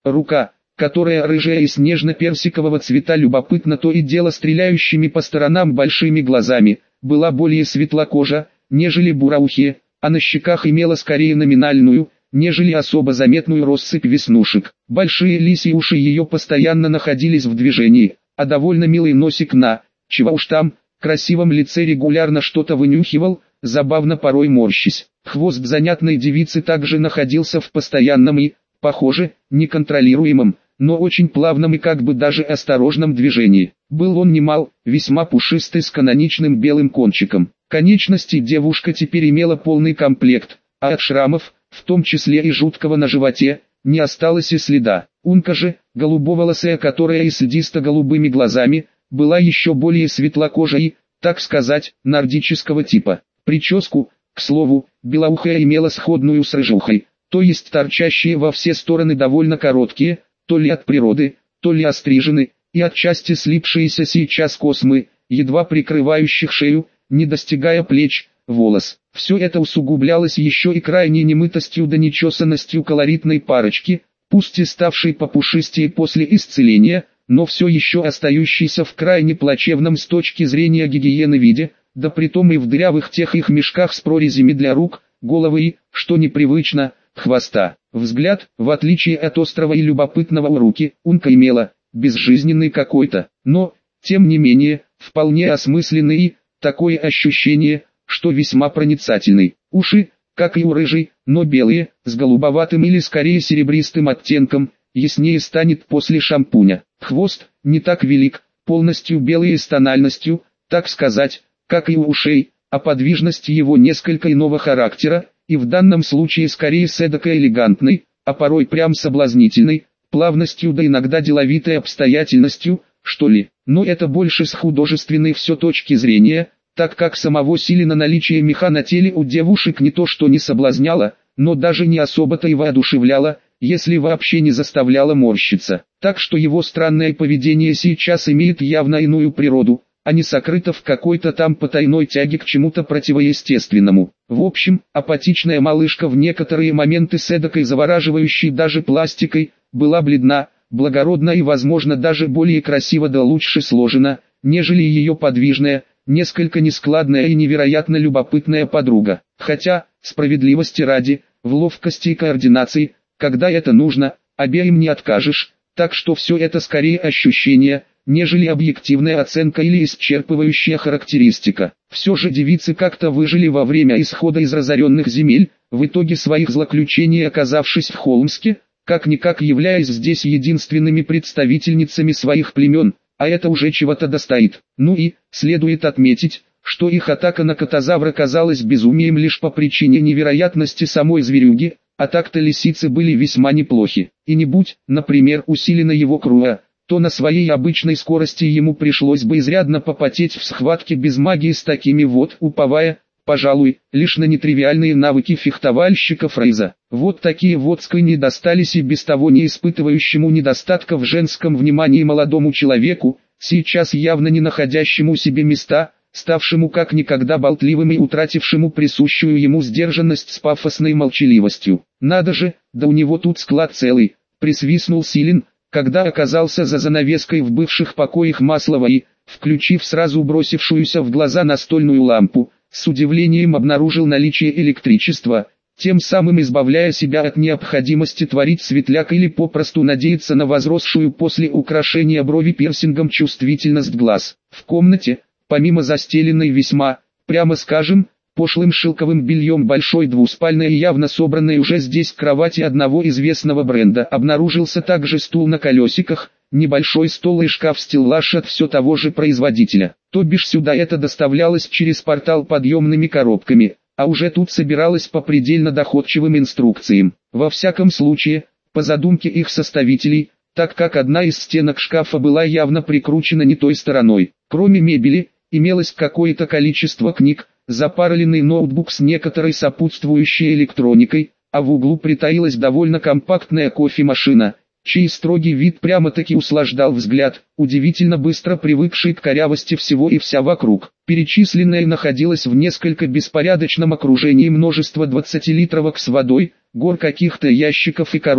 Рука, которая рыжая и снежно-персикового цвета, любопытно то и дело стреляющими по сторонам большими глазами, была более светлокожа, нежели бураухи, а на щеках имела скорее номинальную, нежели особо заметную россыпь веснушек. Большие лисьи уши ее постоянно находились в движении, а довольно милый носик чего уж там, красивом лице регулярно что-то вынюхивал, забавно порой морщись. Хвост занятной девицы также находился в постоянном и, похоже, неконтролируемом, но очень плавном и как бы даже осторожном движении. Был он немал, весьма пушистый с каноничным белым кончиком. Конечностей девушка теперь имела полный комплект, а от шрамов, в том числе и жуткого на животе, не осталось и следа. Унка же, голубоволосая, которая и с льдисто-голубыми глазами, была еще более светлокожей, так сказать, нордического типа. Прическу, к слову, белоухая имела сходную с рыжухой, то есть торчащие во все стороны довольно короткие, то ли от природы, то ли острижены, и отчасти слипшиеся сейчас космы, едва прикрывающих шею, не достигая плеч, волос. Все это усугублялось еще и крайней немытостью да нечесанностью колоритной парочки, пусть и ставшей попушистее после исцеления, но все еще остающейся в крайне плачевном с точки зрения гигиены виде, да притом и в дырявых тех их мешках с прорезями для рук, головы и, что непривычно, хвоста. Взгляд, в отличие от острого и любопытного у руки, Унка имела, безжизненный какой-то, но, тем не менее, вполне осмысленный и, такое ощущение, что весьма проницательный. Уши, как и у рыжей, но белые, с голубоватым или скорее серебристым оттенком, яснее станет после шампуня. Хвост, не так велик, полностью белый и с тональностью, так сказать, как и у ушей, а подвижность его несколько иного характера, и в данном случае скорее с эдакой элегантной, а порой прям соблазнительной, плавностью да иногда деловитой обстоятельностью, что ли. Но это больше с художественной все точки зрения, так как самого Силина наличие меха на теле у девушек не то что не соблазняло, но даже не особо-то и воодушевляло, если вообще не заставляло морщиться. Так что его странное поведение сейчас имеет явно иную природу, а не сокрыто в какой-то там потайной тяге к чему-то противоестественному. В общем, апатичная малышка в некоторые моменты с эдакой завораживающей даже пластикой, была бледна, благородна и возможно даже более красиво да лучше сложена, нежели ее подвижная, несколько нескладная и невероятно любопытная подруга. Хотя, справедливости ради, в ловкости и координации, когда это нужно, обеим не откажешь, так что все это скорее ощущение, нежели объективная оценка или исчерпывающая характеристика. Все же девицы как-то выжили во время исхода из разоренных земель, в итоге своих злоключений оказавшись в Холмске, как-никак являясь здесь единственными представительницами своих племен, а это уже чего-то достоит. Ну и, следует отметить, что их атака на катазавра казалась безумием лишь по причине невероятности самой зверюги, а так-то лисицы были весьма неплохи. И не будь, например, усилена его круа, то на своей обычной скорости ему пришлось бы изрядно попотеть в схватке без магии с такими вот, уповая, пожалуй, лишь на нетривиальные навыки фехтовальщика Фрейза. Вот такие вот скыни достались и без того не испытывающему недостатка в женском внимании молодому человеку, сейчас явно не находящему себе места, ставшему как никогда болтливым и утратившему присущую ему сдержанность с пафосной молчаливостью. Надо же, да у него тут склад целый, присвистнул Силин, когда оказался за занавеской в бывших покоях Маслова и, включив сразу бросившуюся в глаза настольную лампу, с удивлением обнаружил наличие электричества, тем самым избавляя себя от необходимости творить светляк или попросту надеяться на возросшую после украшения брови пирсингом чувствительность глаз. В комнате, помимо застеленной весьма, прямо скажем, пошлым шелковым бельем большой двуспальной и явно собранной уже здесь кровати одного известного бренда, обнаружился также стул на колесиках, небольшой стол и шкаф-стеллаж от все того же производителя. То бишь сюда это доставлялось через портал подъемными коробками, а уже тут собиралось по предельно доходчивым инструкциям. Во всяком случае, по задумке их составителей, так как одна из стенок шкафа была явно прикручена не той стороной. Кроме мебели, имелось какое-то количество книг, запароленный ноутбук с некоторой сопутствующей электроникой, а в углу притаилась довольно компактная кофемашина, чей строгий вид прямо-таки услаждал взгляд, удивительно быстро привыкший к корявости всего и вся вокруг. Перечисленное находилось в несколько беспорядочном окружении множества 20-литровок с водой, гор каких-то ящиков и коробок,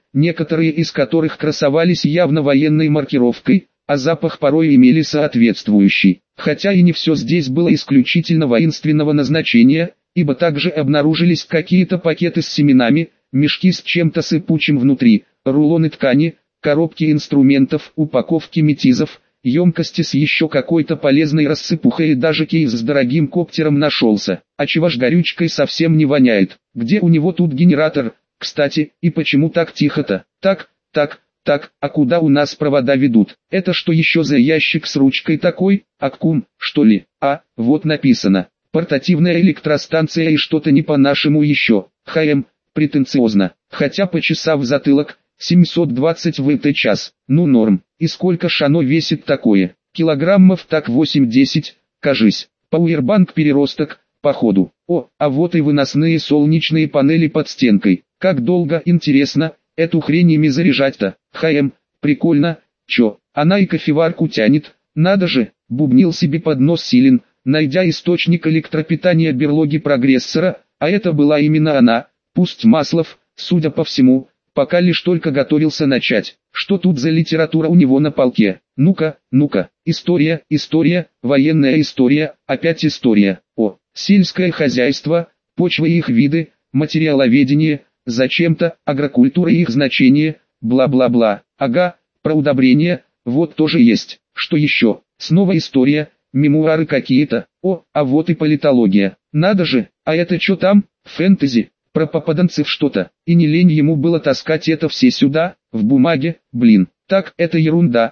некоторые из которых красовались явно военной маркировкой, а запах порой имели соответствующий. Хотя и не все здесь было исключительно воинственного назначения, ибо также обнаружились какие-то пакеты с семенами, мешки с чем-то сыпучим внутри, рулоны ткани, коробки инструментов, упаковки метизов, емкости с еще какой-то полезной рассыпухой и даже кейс с дорогим коптером нашелся. А чего ж горючкой совсем не воняет? Где у него тут генератор? Кстати, и почему так тихо-то? Так, а куда у нас провода ведут? Это что еще за ящик с ручкой такой? Аккум, что ли? А, вот написано. Портативная электростанция и что-то не по-нашему еще. ХМ, претенциозно. Хотя почесав затылок, 720 Вт/час. Ну норм. И сколько ж оно весит такое? Килограммов так 8-10, кажись. Пауэрбанк переросток, походу. О, а вот и выносные солнечные панели под стенкой. Как долго, интересно, эту хрень ими заряжать-то? Прикольно. Чё, она и кофеварку тянет? Надо же, бубнил себе под нос Силин, найдя источник электропитания берлоги прогрессора, а это была именно она, пусть Маслов, судя по всему, пока лишь только готовился начать. Что тут за литература у него на полке? Ну-ка, история, военная история, опять история. О, сельское хозяйство, почвы и их виды, материаловедение, зачем-то, агрокультура и их значение, бла-бла-бла. Ага, про удобрения, вот тоже есть. Что еще? Снова история, мемуары какие-то. О, а вот и политология. Надо же, а это что там? Фэнтези. Про попаданцев что-то, и не лень ему было таскать это все сюда, в бумаге, блин. Так, это ерунда,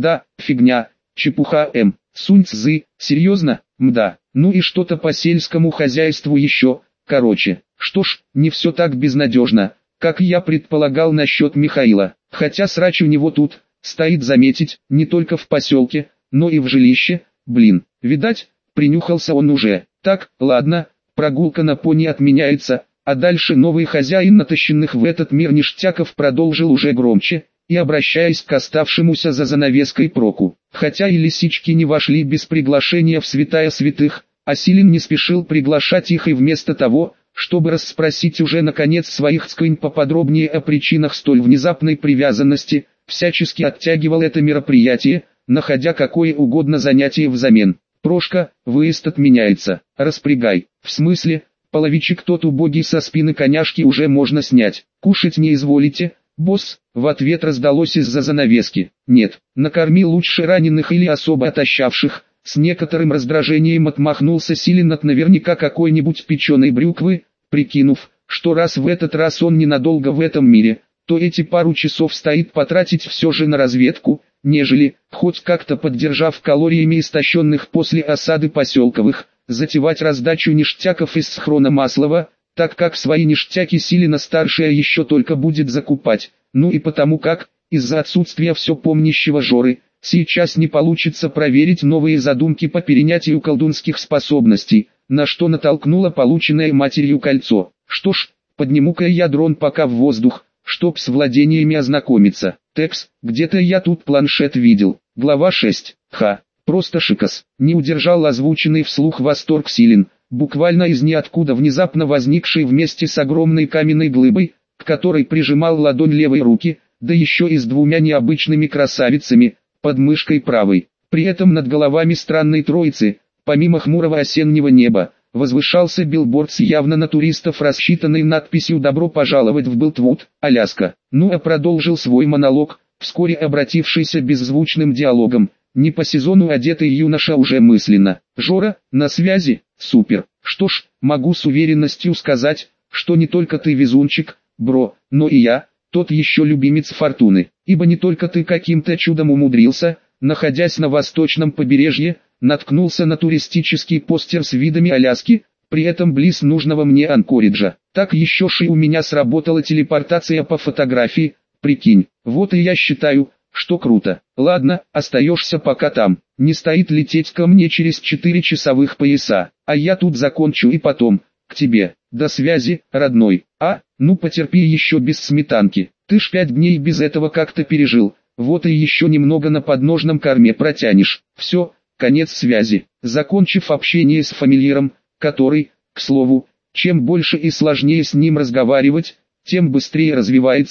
фигня, чепуха Сунь Цзы, серьезно, мда. Ну и что-то по сельскому хозяйству еще, короче. Что ж, не все так безнадежно, как я предполагал насчет Михаила. Хотя срач у него тут, стоит заметить, не только в поселке, но и в жилище, блин. Видать, принюхался он уже. Так, ладно, прогулка на пони отменяется. А дальше новый хозяин натащенных в этот мир ништяков продолжил уже громче, и обращаясь к оставшемуся за занавеской Проку. Хотя и лисички не вошли без приглашения в святая святых, а Силин не спешил приглашать их и вместо того, чтобы расспросить уже наконец своих цкынь поподробнее о причинах столь внезапной привязанности, всячески оттягивал это мероприятие, находя какое угодно занятие взамен. «Прошка, выезд отменяется, распрягай». «В смысле?» «Половичек тот убогий со спины коняшки уже можно снять. Кушать не изволите, босс?» В ответ раздалось из-за занавески. «Нет, накорми лучше раненых или особо отощавших». С некоторым раздражением отмахнулся Силин от наверняка какой-нибудь печеной брюквы, прикинув, что раз в этот раз он ненадолго в этом мире, то эти пару часов стоит потратить все же на разведку, нежели, хоть как-то поддержав калориями истощенных после осады поселковых, затевать раздачу ништяков из схрона Маслова, так как свои ништяки Силина-старшая еще только будет закупать, ну и потому как, из-за отсутствия все помнящего Жоры, сейчас не получится проверить новые задумки по перенятию колдунских способностей, на что натолкнуло полученное матерью кольцо. Что ж, подниму-ка я дрон пока в воздух, чтоб с владениями ознакомиться. Текс, где-то я тут планшет видел. Глава 6. Просто шикос. Не удержал озвученный вслух восторг Силин, буквально из ниоткуда внезапно возникший вместе с огромной каменной глыбой, к которой прижимал ладонь левой руки, да еще и с двумя необычными красавицами, под мышкой правой. При этом над головами странной троицы, помимо хмурого осеннего неба, возвышался билборд с явно на туристов рассчитанной надписью «Добро пожаловать в Билтвуд, Аляска». Ну а продолжил свой монолог, вскоре обратившийся беззвучным диалогом. Не по сезону одетый юноша уже мысленно. «Жора, на связи? Супер. Что ж, могу с уверенностью сказать, что не только ты везунчик, бро, но и я, тот еще любимец фортуны. Ибо не только ты каким-то чудом умудрился, находясь на восточном побережье, наткнулся на туристический постер с видами Аляски, при этом близ нужного мне Анкориджа. Так еще и у меня сработала телепортация по фотографии, прикинь. Вот и я считаю, что круто. Ладно, остаешься пока там. Не стоит лететь ко мне через 4 часовых пояса. А я тут закончу и потом, к тебе. До связи, родной. Ну потерпи еще без сметанки. Ты ж 5 дней без этого как-то пережил. Вот и еще немного на подножном корме протянешь. Все, конец связи. Закончив общение с фамильяром, который, к слову, чем больше и сложнее с ним разговаривать, тем быстрее развивается,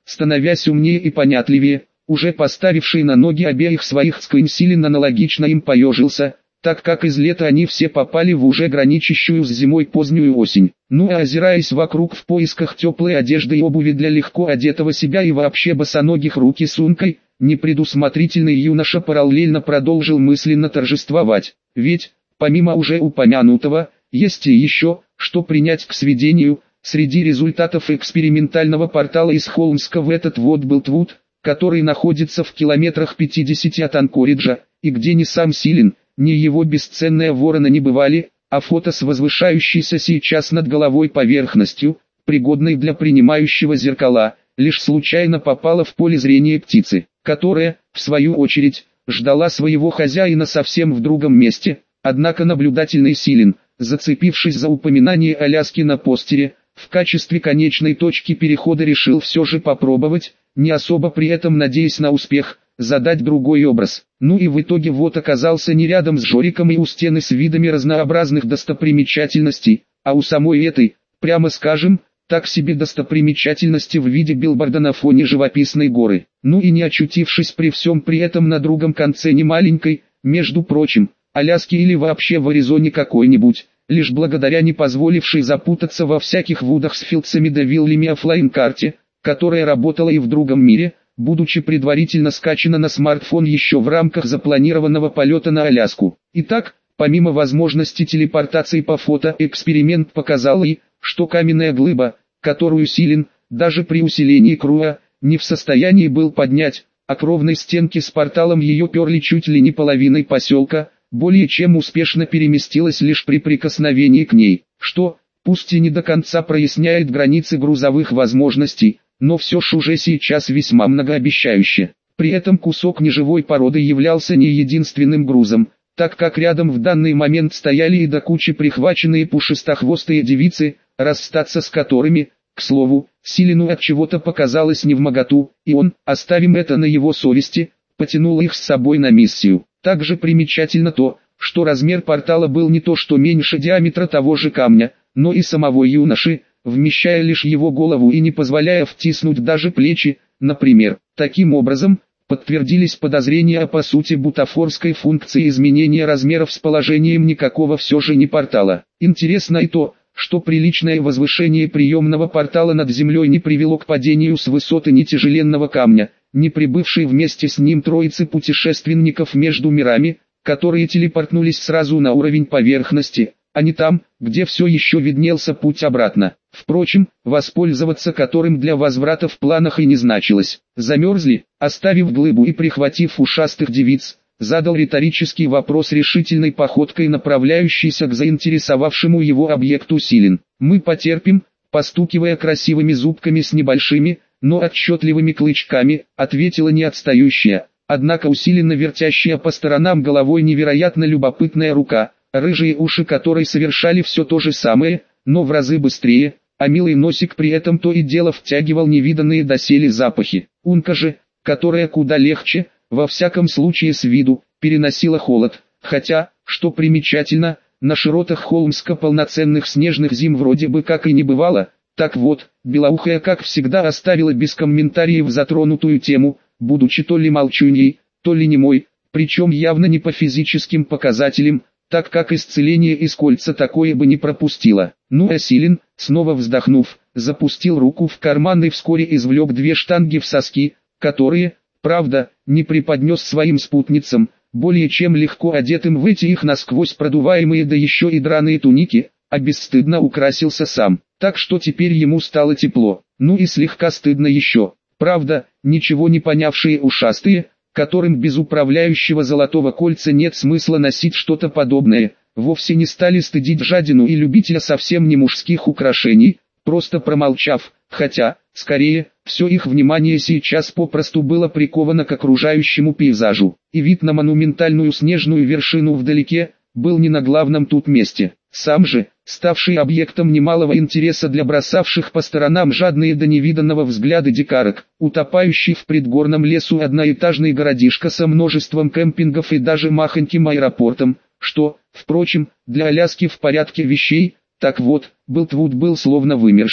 становясь умнее и понятливее. Уже поставивший на ноги обеих своих сквин Силин аналогично им поежился, так как из лета они все попали в уже граничащую с зимой позднюю осень. Ну а озираясь вокруг в поисках теплой одежды и обуви для легко одетого себя и вообще босоногих руки сумкой, непредусмотрительный юноша параллельно продолжил мысленно торжествовать. Ведь, помимо уже упомянутого, есть и еще, что принять к сведению. Среди результатов экспериментального портала из Холмска в этот вот был Твуд, который находится в километрах 50 от Анкориджа, и где ни сам Силин, ни его бесценная ворона не бывали, а фото с возвышающейся сейчас над головой поверхностью, пригодной для принимающего зеркала, лишь случайно попало в поле зрения птицы, которая, в свою очередь, ждала своего хозяина совсем в другом месте. Однако наблюдательный Силин, зацепившись за упоминание Аляски на постере, в качестве конечной точки перехода решил все же попробовать, не особо при этом надеясь на успех, задать другой образ. Ну и в итоге вот оказался не рядом с Жориком и у стены с видами разнообразных достопримечательностей, а у самой этой, прямо скажем, так себе достопримечательности в виде билборда на фоне живописной горы. Ну и не очутившись при всем при этом на другом конце немаленькой, между прочим, Аляски или вообще в Аризоне какой-нибудь, лишь благодаря не позволившей запутаться во всяких вудах с филдсами да виллями оффлайн-карте, которая работала и в другом мире, будучи предварительно скачана на смартфон еще в рамках запланированного полета на Аляску. Итак, помимо возможности телепортации по фото, эксперимент показал и, что каменная глыба, которую Силин, даже при усилении круга, не в состоянии был поднять, а к ровной стенке с порталом ее перли чуть ли не половиной поселка, более чем успешно переместилась лишь при прикосновении к ней, что, пусть и не до конца проясняет границы грузовых возможностей, но все ж уже сейчас весьма многообещающе. При этом кусок неживой породы являлся не единственным грузом, так как рядом в данный момент стояли и до кучи прихваченные пушистохвостые девицы, расстаться с которыми, к слову, Силину от чего-то показалось невмоготу, и он, оставим это на его совести, потянул их с собой на миссию. Также примечательно то, что размер портала был не то что меньше диаметра того же камня, но и самого юноши, вмещая лишь его голову и не позволяя втиснуть даже плечи, например. Таким образом, подтвердились подозрения о по сути бутафорской функции изменения размеров с положением никакого все же не портала. Интересно и то, что приличное возвышение приемного портала над землей не привело к падению с высоты ни тяжеленного камня, ни прибывшей вместе с ним троицы путешественников между мирами, которые телепортнулись сразу на уровень поверхности, а не там, где все еще виднелся путь обратно. Впрочем, воспользоваться которым для возврата в планах и не значилось. Замерзли, оставив глыбу и прихватив ушастых девиц, задал риторический вопрос решительной походкой направляющийся к заинтересовавшему его объекту Силин. «Мы потерпим», постукивая красивыми зубками с небольшими, но отчетливыми клычками, ответила не отстающая, однако усиленно вертящая по сторонам головой невероятно любопытная рука, рыжие уши которой совершали все то же самое, но в разы быстрее, а милый носик при этом то и дело втягивал невиданные доселе запахи. Унка же, которая куда легче, во всяком случае с виду, переносила холод, хотя, что примечательно, на широтах Холмска полноценных снежных зим вроде бы как и не бывало. Так вот, белоухая как всегда оставила без комментариев затронутую тему, будучи то ли молчуньей, то ли немой, причем явно не по физическим показателям, так как исцеление из кольца такое бы не пропустило. Ну а Силин, снова вздохнув, запустил руку в карман и вскоре извлек две штанги в соски, которые, правда, не преподнес своим спутницам, более чем легко одетым в эти их насквозь продуваемые да еще и драные туники, а бесстыдно украсился сам. Так что теперь ему стало тепло, ну и слегка стыдно еще. Правда, ничего не понявшие ушастые, которым без управляющего золотого кольца нет смысла носить что-то подобное, вовсе не стали стыдить жадину и любителя совсем не мужских украшений, просто промолчав, хотя, скорее, все их внимание сейчас попросту было приковано к окружающему пейзажу, и вид на монументальную снежную вершину вдалеке, был не на главном тут месте. Сам же, ставший объектом немалого интереса для бросавших по сторонам жадные до невиданного взгляды дикарок, утопающий в предгорном лесу одноэтажный городишко со множеством кемпингов и даже махоньким аэропортом, что, впрочем, для Аляски в порядке вещей. Так вот, Билтвуд был словно вымершим.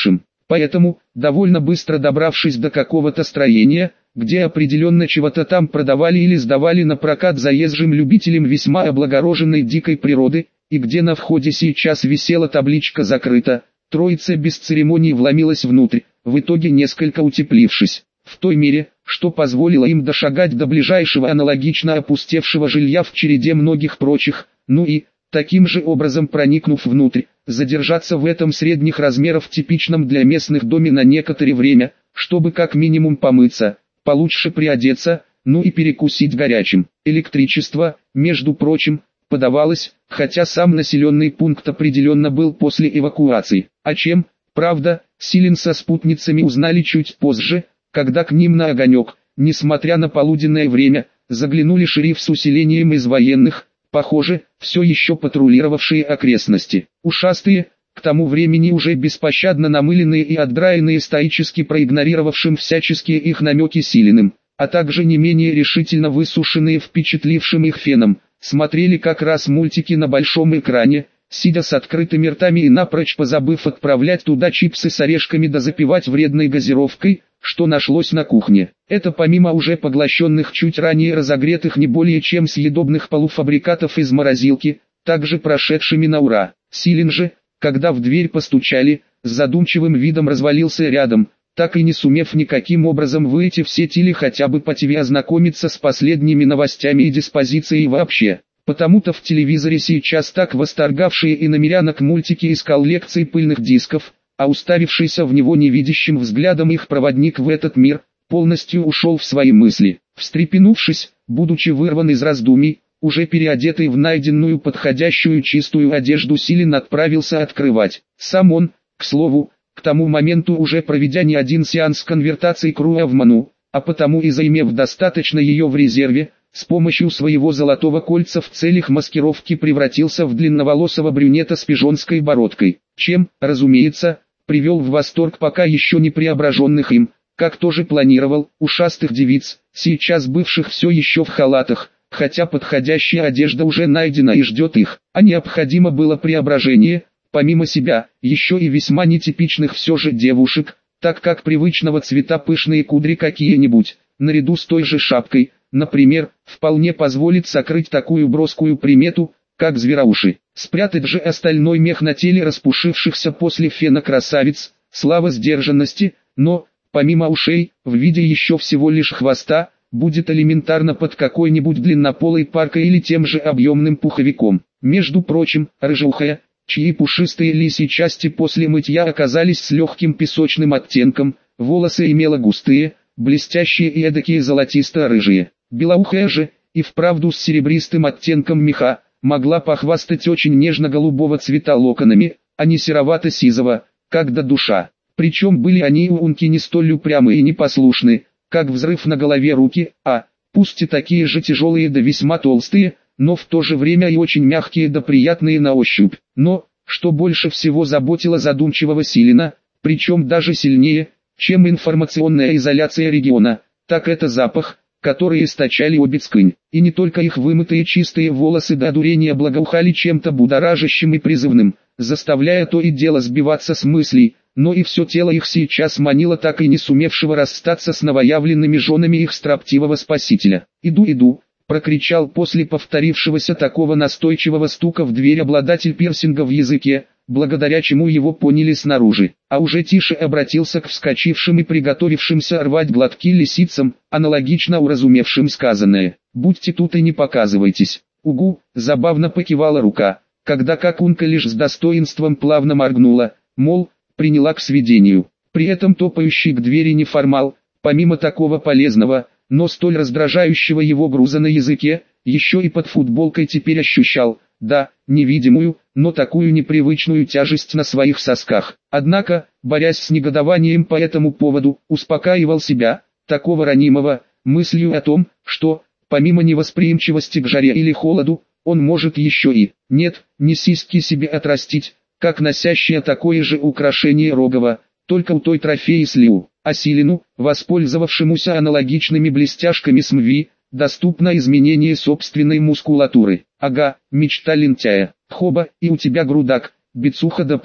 Поэтому, довольно быстро добравшись до какого-то строения, где определенно чего-то там продавали или сдавали на прокат заезжим любителям весьма облагороженной дикой природы, и где на входе сейчас висела табличка «Закрыто», троица без церемоний вломилась внутрь, в итоге несколько утеплившись. В той мере, что позволило им дошагать до ближайшего аналогично опустевшего жилья в череде многих прочих, ну и, таким же образом проникнув внутрь, задержаться в этом средних размеров типичном для местных доме на некоторое время, чтобы как минимум помыться, получше приодеться, ну и перекусить горячим. Электричество, между прочим, подавалось, хотя сам населенный пункт определенно был после эвакуации. О чем, правда, Силин со спутницами узнали чуть позже, когда к ним на огонек, несмотря на полуденное время, заглянули шериф с усилением из военных, похоже, все еще патрулировавшие окрестности. Ушастые, к тому времени уже беспощадно намыленные и отдраенные стоически проигнорировавшим всяческие их намеки Силиным, а также не менее решительно высушенные впечатлившим их феном, смотрели как раз мультики на большом экране, сидя с открытыми ртами и напрочь позабыв отправлять туда чипсы с орешками да запивать вредной газировкой, что нашлось на кухне. Это помимо уже поглощенных чуть ранее разогретых не более чем съедобных полуфабрикатов из морозилки, также прошедшими на ура. Силин же, когда в дверь постучали, с задумчивым видом развалился рядом, так и не сумев никаким образом выйти в сеть или хотя бы по ТВ ознакомиться с последними новостями и диспозицией вообще. Потому-то в телевизоре сейчас так восторгавшие иномерянок мультики из коллекции пыльных дисков, а уставившийся в него невидящим взглядом их проводник в этот мир, полностью ушел в свои мысли. Встрепенувшись, будучи вырван из раздумий, уже переодетый в найденную подходящую чистую одежду Силин отправился открывать. Сам он, к слову, к тому моменту уже проведя не один сеанс конвертации Круа в ману, а потому и заимев достаточно ее в резерве, с помощью своего золотого кольца в целях маскировки превратился в длинноволосого брюнета с пижонской бородкой, чем, разумеется, привел в восторг пока еще не преображенных им, как тоже планировал, ушастых девиц, сейчас бывших все еще в халатах, хотя подходящая одежда уже найдена и ждет их, а необходимо было преображение, помимо себя, еще и весьма нетипичных все же девушек, так как привычного цвета пышные кудри какие-нибудь, наряду с той же шапкой, например, вполне позволит сокрыть такую броскую примету, как звероуши. Спрятать же остальной мех на теле распушившихся после фена красавиц, слава сдержанности, но, помимо ушей, в виде еще всего лишь хвоста, будет элементарно под какой-нибудь длиннополой паркой или тем же объемным пуховиком. Между прочим, рыжеухая, чьи пушистые лисьи части после мытья оказались с легким песочным оттенком, волосы имела густые, блестящие и эдакие золотисто-рыжие. Белоухая же, и вправду с серебристым оттенком меха, могла похвастать очень нежно-голубого цвета локонами, а не серовато-сизого, как до душа. Причем были они у Унки не столь упрямы и непослушны, как взрыв на голове руки, пусть и такие же тяжелые да весьма толстые, но в то же время и очень мягкие да приятные на ощупь. Но, что больше всего заботило задумчивого Силина, причем даже сильнее, чем информационная изоляция региона, так это запах, который источали обе Цкынь. И не только их вымытые чистые волосы до одурения благоухали чем-то будоражащим и призывным, заставляя то и дело сбиваться с мыслей, но и все тело их сейчас манило так и не сумевшего расстаться с новоявленными женами их строптивого спасителя. «Иду», прокричал после повторившегося такого настойчивого стука в дверь обладатель пирсинга в языке, благодаря чему его поняли снаружи, а уже тише обратился к вскочившим и приготовившимся рвать глотки лисицам, аналогично уразумевшим сказанное. «Будьте тут и не показывайтесь». «Угу», забавно покивала рука, когда Какунка лишь с достоинством плавно моргнула, мол, приняла к сведению. При этом топающий к двери неформал, помимо такого полезного, но столь раздражающего его груза на языке, еще и под футболкой теперь ощущал, да, невидимую, но такую непривычную тяжесть на своих сосках. Однако, борясь с негодованием по этому поводу, успокаивал себя, такого ранимого, мыслью о том, что, помимо невосприимчивости к жаре или холоду, он может еще и, нет, не сиськи себе отрастить, как носящая такое же украшение Рогова, только у той трофеи слил. А Силину, воспользовавшемуся аналогичными блестяшками СМВИ, доступно изменение собственной мускулатуры. Ага, мечта лентяя. Хоба, и у тебя грудак, бицуха да пресс.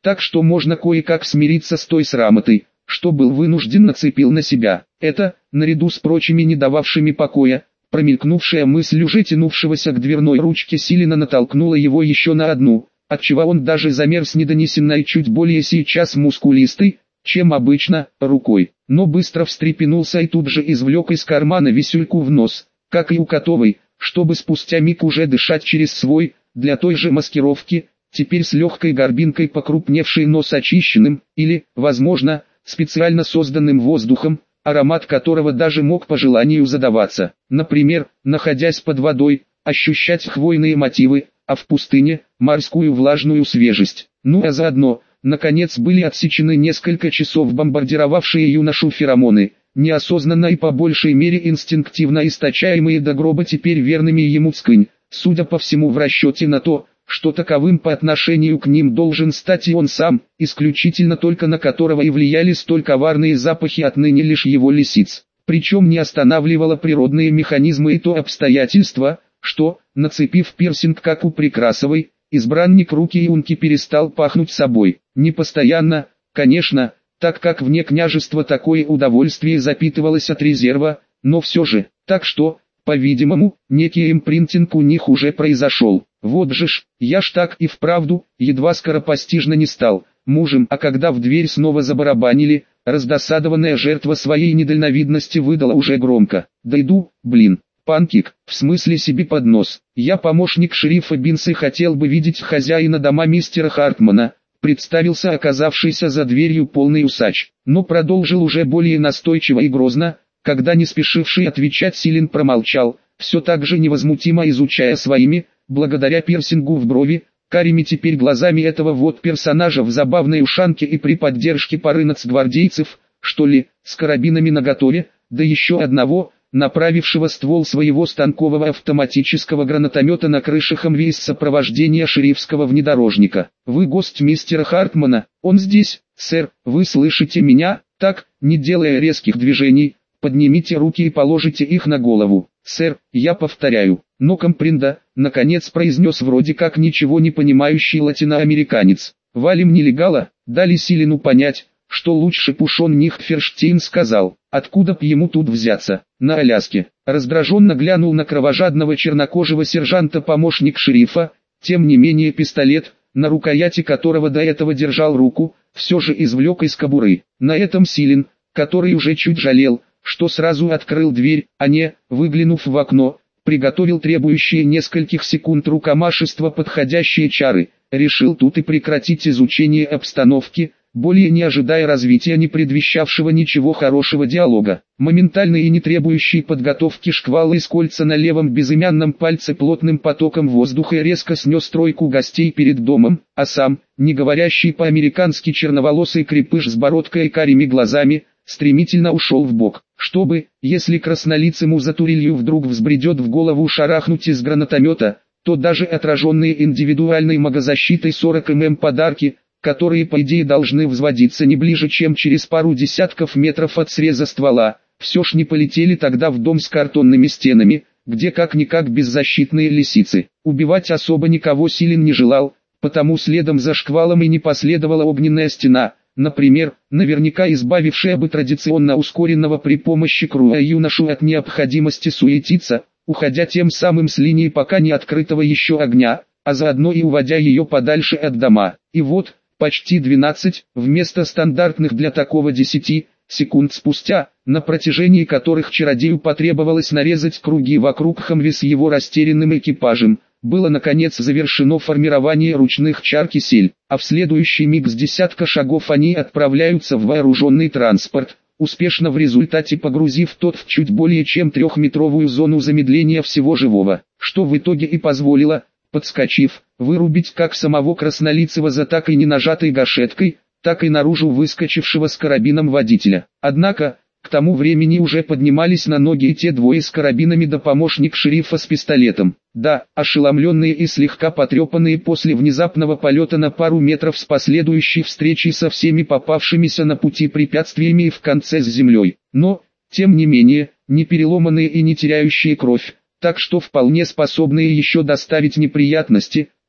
так что можно кое-как смириться с той срамотой, что был вынужден нацепил на себя. Это, наряду с прочими не дававшими покоя, промелькнувшая мысль уже тянувшегося к дверной ручке Силина натолкнула его еще на одну, отчего он даже замерз недонесенной чуть более сейчас мускулистой, чем обычно, рукой, но быстро встрепенулся и тут же извлек из кармана висюльку в нос, как и у Котовой, чтобы спустя миг уже дышать через свой, для той же маскировки, теперь с легкой горбинкой покрупневший нос очищенным, или, возможно, специально созданным воздухом, аромат которого даже мог по желанию задаваться. Например, находясь под водой, ощущать хвойные мотивы, а в пустыне – морскую влажную свежесть. Ну а заодно, наконец были отсечены несколько часов бомбардировавшие юношу феромоны, неосознанно и по большей мере инстинктивно источаемые до гроба теперь верными ему цкынь, судя по всему в расчете на то, что таковым по отношению к ним должен стать и он сам, исключительно только на которого и влияли столь коварные запахи отныне лишь его лисиц. Причем не останавливало природные механизмы и то обстоятельство, что, нацепив пирсинг как у Прекрасовой, избранник руки Юнки перестал пахнуть собой. Не постоянно, конечно, так как вне княжества такое удовольствие запитывалось от резерва, но все же, так что, по-видимому, некий импринтинг у них уже произошел. Вот же ж, я ж так и вправду, едва скоропостижно не стал мужем, а когда в дверь снова забарабанили, раздосадованная жертва своей недальновидности выдала уже громко: «Да иду, блин, панкик, в смысле себе под нос. Я помощник шерифа Бинса и хотел бы видеть хозяина дома мистера Хартмана», представился оказавшийся за дверью полный усач, но продолжил уже более настойчиво и грозно, когда не спешивший отвечать Силин промолчал, все так же невозмутимо изучая своими, благодаря пирсингу в брови, карими теперь глазами этого вот персонажа в забавной ушанке и при поддержке пары нацгвардейцев, что ли, с карабинами наготове, да еще одного, направившего ствол своего станкового автоматического гранатомета на крыше Хамви из сопровождения шерифского внедорожника. «Вы гость мистера Хартмана, он здесь, сэр, вы слышите меня?» Так, не делая резких движений, поднимите руки и положите их на голову. «Сэр, я повторяю, но компринда», наконец произнес вроде как ничего не понимающий латиноамериканец. «Валим нелегала», дали Силину понять, что лучше Пушон Нихферштейн сказал, откуда б ему тут взяться, на Аляске. Раздраженно глянул на кровожадного чернокожего сержанта помощник шерифа, тем не менее пистолет, на рукояти которого до этого держал руку, все же извлек из кобуры. На этом Силин, который уже чуть жалел, что сразу открыл дверь, а не, выглянув в окно, приготовил требующие нескольких секунд рукомашества подходящие чары, решил тут и прекратить изучение обстановки, более не ожидая развития не предвещавшего ничего хорошего диалога. Моментальный и не требующий подготовки шквал из кольца на левом безымянном пальце плотным потоком воздуха резко снес тройку гостей перед домом, а сам, не говорящий по-американски черноволосый крепыш с бородкой и карими глазами, стремительно ушел вбок, чтобы, если краснолицему затурилью вдруг взбредет в голову шарахнуть из гранатомета, то даже отраженные индивидуальной магозащитой 40 мм подарки, которые по идее должны взводиться не ближе чем через пару десятков метров от среза ствола, все ж не полетели тогда в дом с картонными стенами, где как-никак беззащитные лисицы. Убивать особо никого Силин не желал, потому следом за шквалом и не последовала огненная стена, например, наверняка избавившая бы традиционно ускоренного при помощи круа юношу от необходимости суетиться, уходя тем самым с линии пока не открытого еще огня, а заодно и уводя ее подальше от дома. И вот, почти 12, вместо стандартных для такого 10 секунд спустя, на протяжении которых чародею потребовалось нарезать круги вокруг Хамви с его растерянным экипажем, было наконец завершено формирование ручных чар кисель, а в следующий миг с десятка шагов они отправляются в вооруженный транспорт, успешно в результате погрузив тот в чуть более чем 3-метровую зону замедления всего живого, что в итоге и позволило, подскочив, вырубить как самого краснолицего за так и не нажатой гашеткой, так и наружу выскочившего с карабином водителя. Однако, к тому времени уже поднимались на ноги и те двое с карабинами да помощник шерифа с пистолетом. Да, ошеломленные и слегка потрепанные после внезапного полета на пару метров с последующей встречей со всеми попавшимися на пути препятствиями и в конце с землей. Но, тем не менее, не переломанные и не теряющие кровь, так что вполне способные еще доставить неприятности,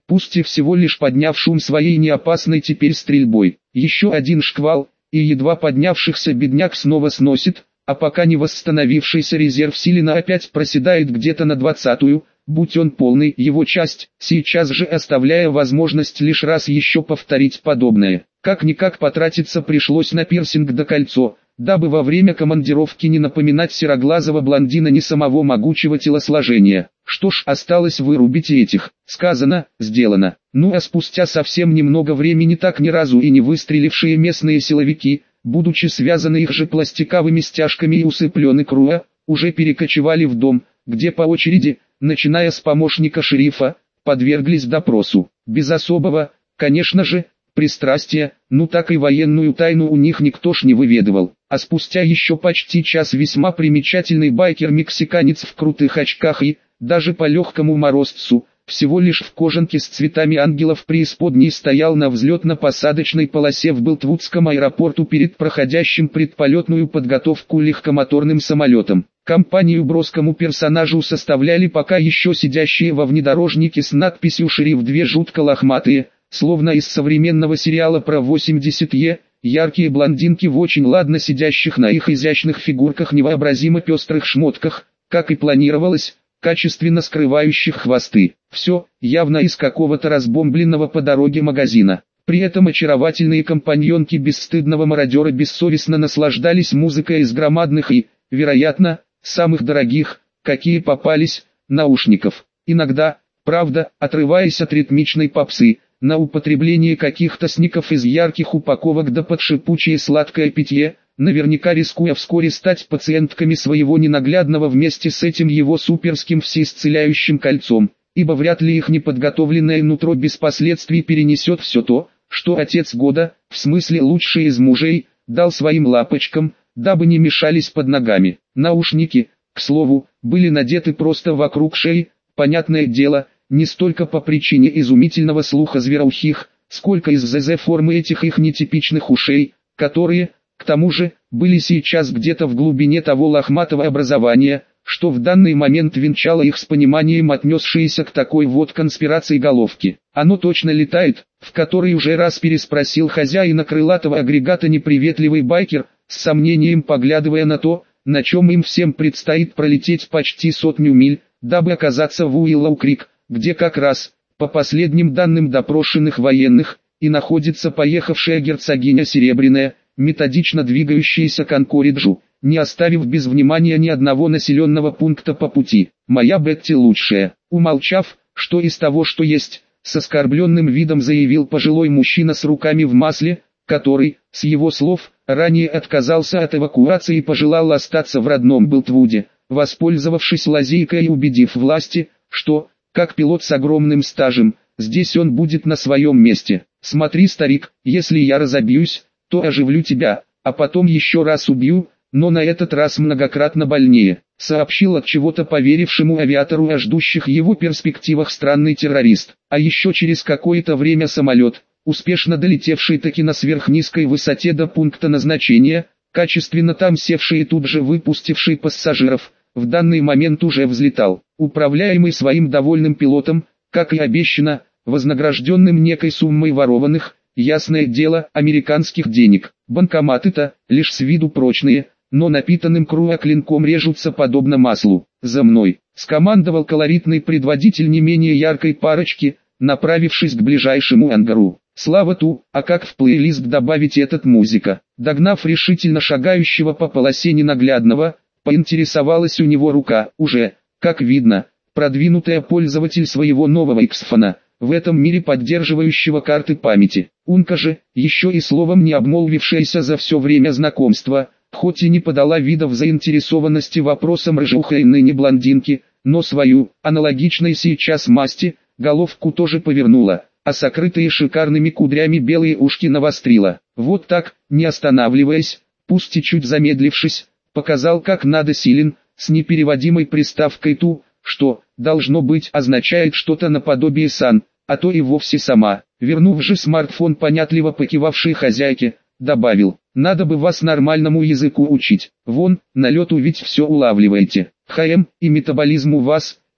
пусть и всего лишь подняв шум своей неопасной теперь стрельбой. Еще один шквал, и едва поднявшихся бедняк снова сносит, а пока не восстановившийся резерв Силина опять проседает где-то на 20-ю, будь он полный его часть, сейчас же оставляя возможность лишь раз еще повторить подобное. Как-никак потратиться пришлось на пирсинг да кольцо, дабы во время командировки не напоминать сероглазого блондина ни самого могучего телосложения. Что ж, осталось вырубить и этих. Сказано, сделано. Ну а спустя совсем немного времени так ни разу и не выстрелившие местные силовики, будучи связаны их же пластиковыми стяжками и усыплены круа, уже перекочевали в дом, где по очереди, начиная с помощника шерифа, подверглись допросу. Без особого, конечно же, пристрастия, ну так и военную тайну у них никто ж не выведывал. А спустя еще почти час весьма примечательный байкер-мексиканец в крутых очках и, даже по легкому морозцу, всего лишь в кожанке с цветами ангелов преисподней стоял на взлетно-посадочной полосе в Болтвудском аэропорту перед проходящим предполетную подготовку легкомоторным самолетом. Компанию броскому персонажу составляли пока еще сидящие во внедорожнике с надписью «Шериф» две жутко лохматые, словно из современного сериала про 80-е, яркие блондинки в очень ладно сидящих на их изящных фигурках невообразимо пестрых шмотках, как и планировалось, качественно скрывающих хвосты. Все, явно из какого-то разбомбленного по дороге магазина. При этом очаровательные компаньонки бесстыдного мародера бессовестно наслаждались музыкой из громадных и, вероятно, самых дорогих, какие попались, наушников. Иногда, правда, отрываясь от ритмичной попсы, на употребление каких-то сников из ярких упаковок да под шипучее сладкое питье, наверняка рискуя вскоре стать пациентками своего ненаглядного вместе с этим его суперским всеисцеляющим кольцом, ибо вряд ли их неподготовленное нутро без последствий перенесет все то, что отец года, в смысле лучший из мужей, дал своим лапочкам, дабы не мешались под ногами. Наушники, к слову, были надеты просто вокруг шеи, понятное дело, не столько по причине изумительного слуха звероухих, сколько из-за формы этих их нетипичных ушей, которые, к тому же, были сейчас где-то в глубине того лохматого образования, что в данный момент венчало их с пониманием отнесшиеся к такой вот конспирации головки. «Оно точно летает», в который уже раз переспросил хозяина крылатого агрегата неприветливый байкер, с сомнением поглядывая на то, на чем им всем предстоит пролететь почти 100 миль, дабы оказаться в Уиллоу-Крик, где как раз, по последним данным допрошенных военных, и находится поехавшая герцогиня Серебряная, методично двигающаяся к Анкориджу, не оставив без внимания ни одного населенного пункта по пути. «Моя Бетти лучшая». Умолчав, что из того, что есть, с оскорбленным видом заявил пожилой мужчина с руками в масле, который, с его слов, ранее отказался от эвакуации и пожелал остаться в родном Болтвуде, воспользовавшись лазейкой и убедив власти, что, как пилот с огромным стажем, здесь он будет на своем месте. «Смотри, старик, если я разобьюсь, то оживлю тебя, а потом еще раз убью, но на этот раз многократно больнее», сообщил от чего-то поверившему авиатору о ждущих его перспективах странный террорист. А еще через какое-то время самолет, успешно долетевший таки на сверхнизкой высоте до пункта назначения, качественно там севший и тут же выпустивший пассажиров, в данный момент уже взлетал, управляемый своим довольным пилотом, как и обещано, вознагражденным некой суммой ворованных, ясное дело, американских денег. Банкоматы-то, лишь с виду прочные, но напитанным круа клинком режутся подобно маслу. «За мной!» — скомандовал колоритный предводитель не менее яркой парочки, направившись к ближайшему ангару. Слава ту, а как в плейлист добавить этот музыка? Догнав решительно шагающего по полосе ненаглядного, поинтересовалась у него рука, уже, как видно, продвинутая пользователь своего нового Xphone, в этом мире поддерживающего карты памяти. Унка же, еще и словом не обмолвившаяся за все время знакомства, хоть и не подала видов заинтересованности вопросом рыжухой ныне блондинки, но свою, аналогичной сейчас масти, головку тоже повернула, а сокрытые шикарными кудрями белые ушки навострила. Вот так, не останавливаясь, пусть и чуть замедлившись, показал как надо Силин, с непереводимой приставкой «ту», что, должно быть, означает что-то наподобие «сан», а то и вовсе «сама». Вернув же смартфон понятливо покивавшей хозяйке, добавил: «Надо бы вас нормальному языку учить, вон, на лету ведь все улавливаете. И метаболизм у вас,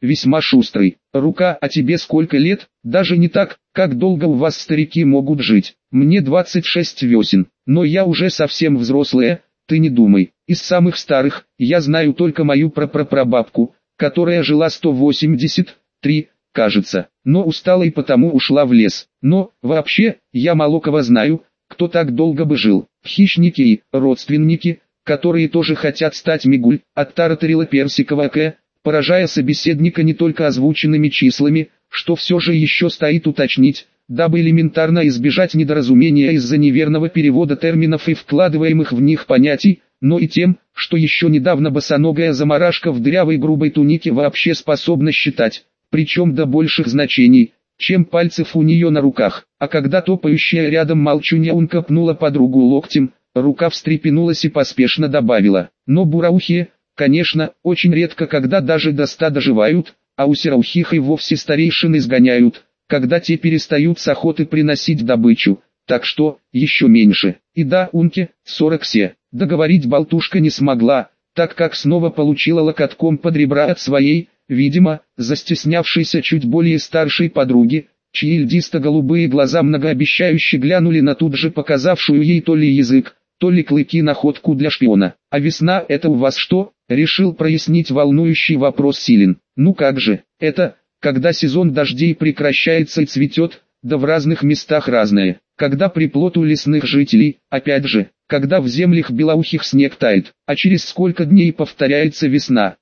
весьма шустрый. Рука, а тебе сколько лет? Даже не так, как долго у вас старики могут жить. Мне 26 весен, но я уже совсем взрослая, ты не думай. Из самых старых, я знаю только мою прапрапрабабку, которая жила 183, кажется, но устала и потому ушла в лес. Но, вообще, я мало кого знаю, кто так долго бы жил. Хищники и родственники, которые тоже хотят стать Мигуль, оттараторила Персикова К, поражая собеседника не только озвученными числами, что все же еще стоит уточнить, дабы элементарно избежать недоразумения из-за неверного перевода терминов и вкладываемых в них понятий, но и тем, что еще недавно босоногая заморашка в дырявой грубой тунике вообще способна считать, причем до больших значений, чем пальцев у нее на руках. А когда топающая рядом молчунья пнула подругу локтем, рука встрепенулась и поспешно добавила: но бураухи, конечно, очень редко когда даже до 100 доживают, а у сераухих и вовсе старейшин изгоняют, когда те перестают с охоты приносить добычу, так что, еще меньше. И да, Унке, 40 се. Договорить болтушка не смогла, так как снова получила локотком под ребра от своей, видимо, застеснявшейся чуть более старшей подруги, чьи льдисто-голубые глаза многообещающе глянули на тут же показавшую ей то ли язык, то ли клыки находку для шпиона. «А весна — это у вас что?» — решил прояснить волнующий вопрос Силин. «Ну как же, это, когда сезон дождей прекращается и цветет, да в разных местах разное, когда приплод у лесных жителей, опять же, когда в землях белоухих снег тает, а через сколько дней повторяется весна,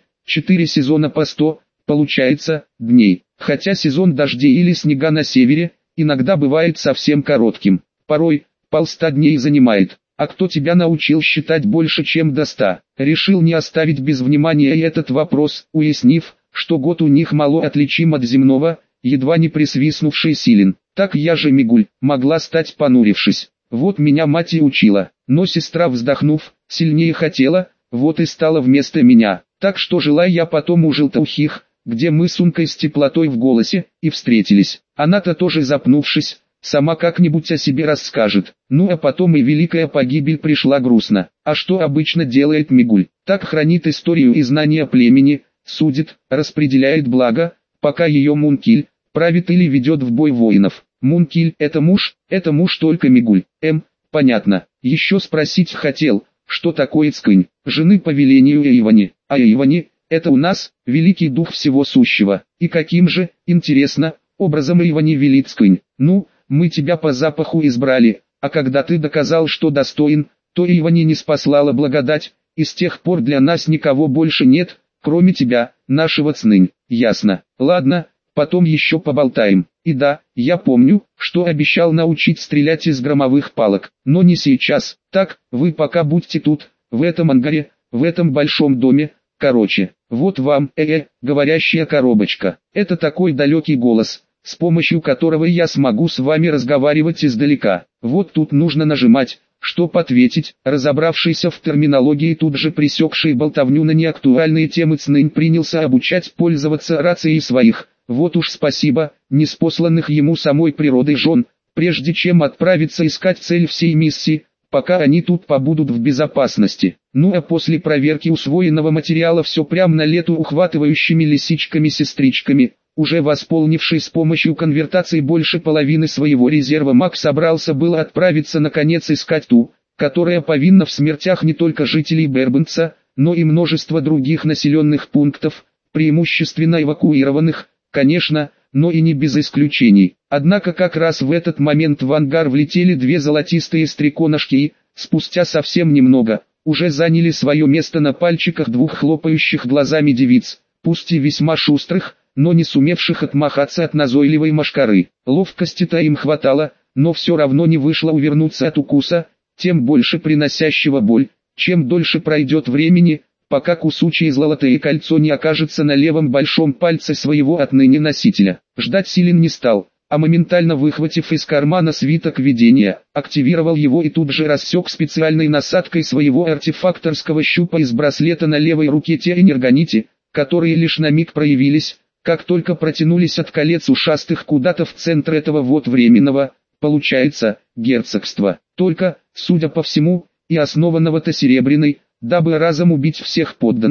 4 сезона по 100, получается, дней, хотя сезон дождей или снега на севере, иногда бывает совсем коротким, порой, 100 дней занимает. А кто тебя научил считать больше, чем до 100? Решил не оставить без внимания и этот вопрос, уяснив, что год у них мало отличим от земного, едва не присвистнувший Силин. Так я же, Мигуль, могла стать, понурившись. Вот меня мать и учила, но сестра, вздохнув, сильнее хотела, вот и стала вместо меня. Так что жила я потом у Желтоухих, где мы с Ункой с теплотой в голосе, и встретились. Она-то тоже, запнувшись, сама как-нибудь о себе расскажет. А потом и великая погибель пришла грустно. А что обычно делает Мигуль? Так хранит историю и знания племени, судит, распределяет благо, пока ее Мункиль правит или ведет в бой воинов. Мункиль — это муж только Мигуль. Понятно. Еще спросить хотел, что такое Цкынь, жены по велению Эйвани. А Эйвани — это у нас, великий дух всего сущего. И каким же, интересно, образом Эйвани велит Цкынь? Мы тебя по запаху избрали, а когда ты доказал, что достоин, то Эйвани не спаслала благодать, и с тех пор для нас никого больше нет, кроме тебя, нашего Цнынь. Ясно. Ладно, потом еще поболтаем. И да, я помню, что обещал научить стрелять из громовых палок, но не сейчас. Так, вы пока будьте тут, в этом ангаре, в этом большом доме. Короче, вот вам, говорящая коробочка. Это такой далекий голос, с помощью которого я смогу с вами разговаривать издалека. Вот тут нужно нажимать, чтоб ответить. Разобравшийся в терминологии, тут же пресекший болтовню на неактуальные темы Цнынь принялся обучать пользоваться рацией своих, вот уж спасибо, неспосланных ему самой природой жен, прежде чем отправиться искать цель всей миссии, пока они тут побудут в безопасности. А после проверки усвоенного материала все прям на лету ухватывающими лисичками-сестричками, уже восполнивший с помощью конвертации больше половины своего резерва, маг собрался было отправиться наконец искать ту, которая повинна в смертях не только жителей Бербенца, но и множество других населенных пунктов, преимущественно эвакуированных, конечно, но и не без исключений. Однако как раз в этот момент в ангар влетели две золотистые стреконышки и, спустя совсем немного, уже заняли свое место на пальчиках двух хлопающих глазами девиц, пусть и весьма шустрых, но не сумевших отмахаться от назойливой мошкары. Ловкости-то им хватало, но все равно не вышло увернуться от укуса, тем больше приносящего боль. Чем дольше пройдет времени, пока кусучее золотое кольцо не окажется на левом большом пальце своего отныне носителя. Ждать Силин не стал, а моментально выхватив из кармана свиток видения, активировал его и тут же рассек специальной насадкой своего артефакторского щупа из браслета на левой руке те энергонити, которые лишь на миг проявились, как только протянулись от колец ушастых куда-то в центр этого вот временного, получается, герцогства. Только, судя по всему, и основанного-то серебряной, дабы разом убить всех подданных,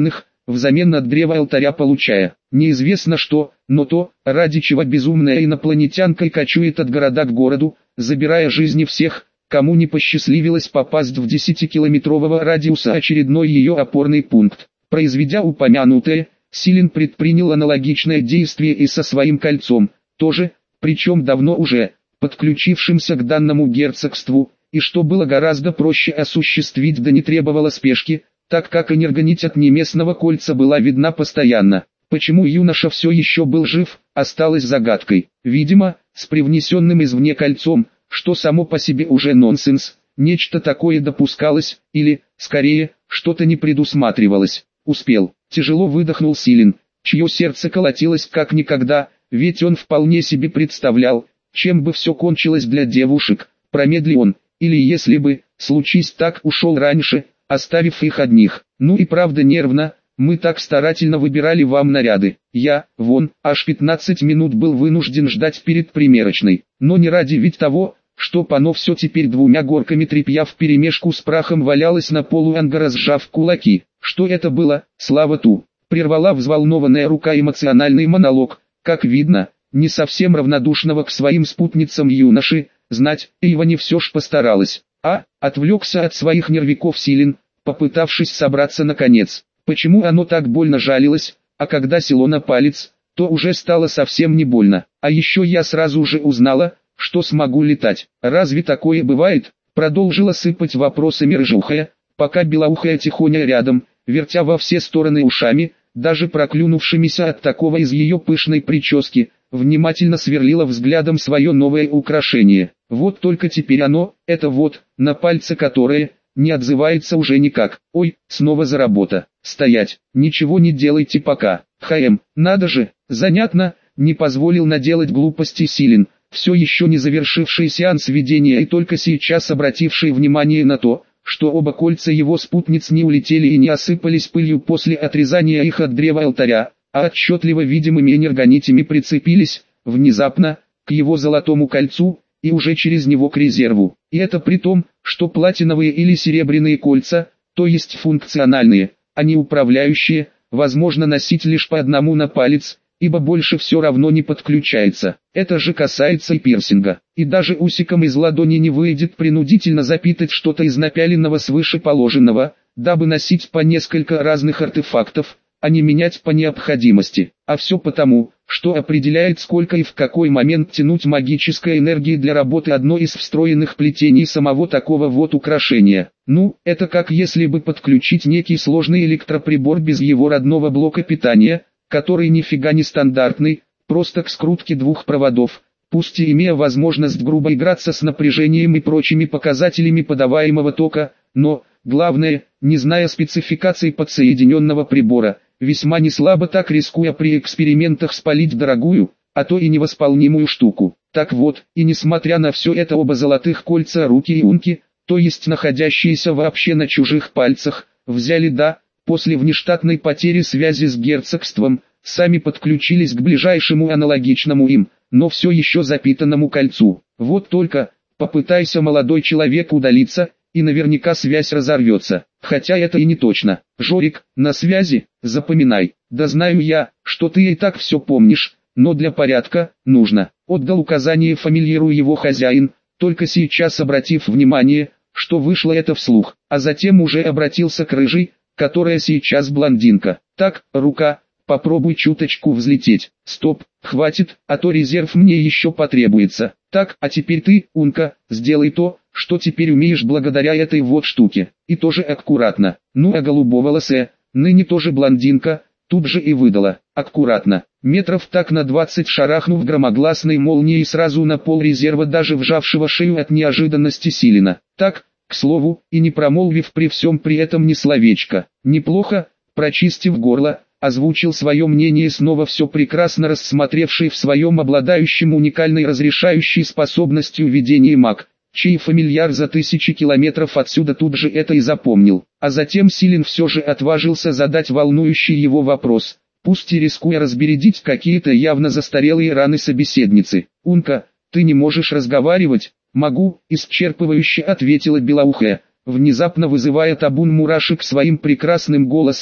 взамен от древа алтаря получая неизвестно что, но то, ради чего безумная инопланетянка кочует от города к городу, забирая жизни всех, кому не посчастливилось попасть в 10-километрового радиуса очередной ее опорный пункт. Произведя упомянутое, Силен предпринял аналогичное действие и со своим кольцом, тоже, причем давно уже, подключившимся к данному герцогству, и что было гораздо проще осуществить, да не требовало спешки, так как энергонить от неместного кольца была видна постоянно. Почему юноша все еще был жив, осталось загадкой. Видимо, с привнесенным извне кольцом, что само по себе уже нонсенс, нечто такое допускалось, или, скорее, что-то не предусматривалось. Успел. Тяжело выдохнул Силен, чье сердце колотилось как никогда, ведь он вполне себе представлял, чем бы все кончилось для девушек, промедли он, или если бы, случись так, ушел раньше, оставив их одних. Ну и правда нервно, мы так старательно выбирали вам наряды. Я, вон, аж 15 минут был вынужден ждать перед примерочной, но не ради ведь того, чтоб оно все теперь двумя горками тряпья вперемешку с прахом валялось на полу ангара, сжав кулаки. Что это было, слава ту, прервала взволнованная рука эмоциональный монолог, как видно, не совсем равнодушного к своим спутницам юноши, знать, Эйва не все ж постаралась, отвлекся от своих нервиков Силен, попытавшись собраться наконец. Почему оно так больно жалилось, а когда село на палец, то уже стало совсем не больно. А еще я сразу же узнала, что смогу летать. Разве такое бывает? Продолжила сыпать вопросами рыжеухая, пока белоухая тихоня рядом, вертя во все стороны ушами, даже проклюнувшимися от такого из ее пышной прически, внимательно сверлила взглядом свое новое украшение. Вот только теперь оно, это вот, на пальце которое, не отзывается уже никак. Ой, снова за работа. Стоять, ничего не делайте пока. Надо же, занятно, не позволил наделать глупости Силен, все еще не завершивший сеанс видения и только сейчас обративший внимание на то, что оба кольца его спутниц не улетели и не осыпались пылью после отрезания их от древа алтаря, а отчетливо видимыми энергонитями прицепились, внезапно, к его золотому кольцу, и уже через него к резерву. И это при том, что платиновые или серебряные кольца, то есть функциональные, а не управляющие, возможно носить лишь по одному на палец, ибо больше все равно не подключается. Это же касается и пирсинга. И даже усиком из ладони не выйдет принудительно запитать что-то из напяленного свыше положенного, дабы носить по несколько разных артефактов, а не менять по необходимости. А все потому, что определяет, сколько и в какой момент тянуть магической энергии для работы одно из встроенных плетений самого такого вот украшения. Ну, это как если бы подключить некий сложный электроприбор без его родного блока питания, который нифига не стандартный, просто к скрутке двух проводов, пусть и имея возможность грубо играться с напряжением и прочими показателями подаваемого тока, но, главное, не зная спецификаций подсоединенного прибора, весьма неслабо так рискуя при экспериментах спалить дорогую, а то и невосполнимую штуку. Так вот, и несмотря на все это оба золотых кольца руки и унки, то есть находящиеся вообще на чужих пальцах, взяли после внештатной потери связи с герцогством, сами подключились к ближайшему аналогичному им, но все еще запитанному кольцу. Вот только, попытайся молодой человек удалиться, и наверняка связь разорвется. Хотя это и не точно. Жорик, на связи, запоминай. Да знаю я, что ты и так все помнишь, но для порядка, нужно. Отдал указание фамильяру его хозяин, только сейчас обратив внимание, что вышло это вслух, а затем уже обратился к рыжей, которая сейчас блондинка. Так, рука, попробуй чуточку взлететь. Стоп, хватит, а то резерв мне еще потребуется. Так, а теперь ты, Унка, сделай то, что теперь умеешь благодаря этой вот штуке. И тоже аккуратно. Ну а голубоволосая, ныне тоже блондинка, тут же и выдала. Аккуратно. Метров так на 20 шарахнув громогласной молнией сразу на пол резерва, даже вжавшего шею от неожиданности Силена. Так, к слову, и не промолвив при всем при этом ни словечка. Неплохо, прочистив горло, озвучил свое мнение снова все прекрасно рассмотревший в своем обладающем уникальной разрешающей способностью видения маг, чей фамильяр за 1000 километров отсюда тут же это и запомнил. А затем Силен все же отважился задать волнующий его вопрос, пусть и рискуя разбередить какие-то явно застарелые раны собеседницы. «Унка, ты не можешь разговаривать?» «Могу», — исчерпывающе ответила белоухая, внезапно вызывая табун мурашек своим прекрасным голосом,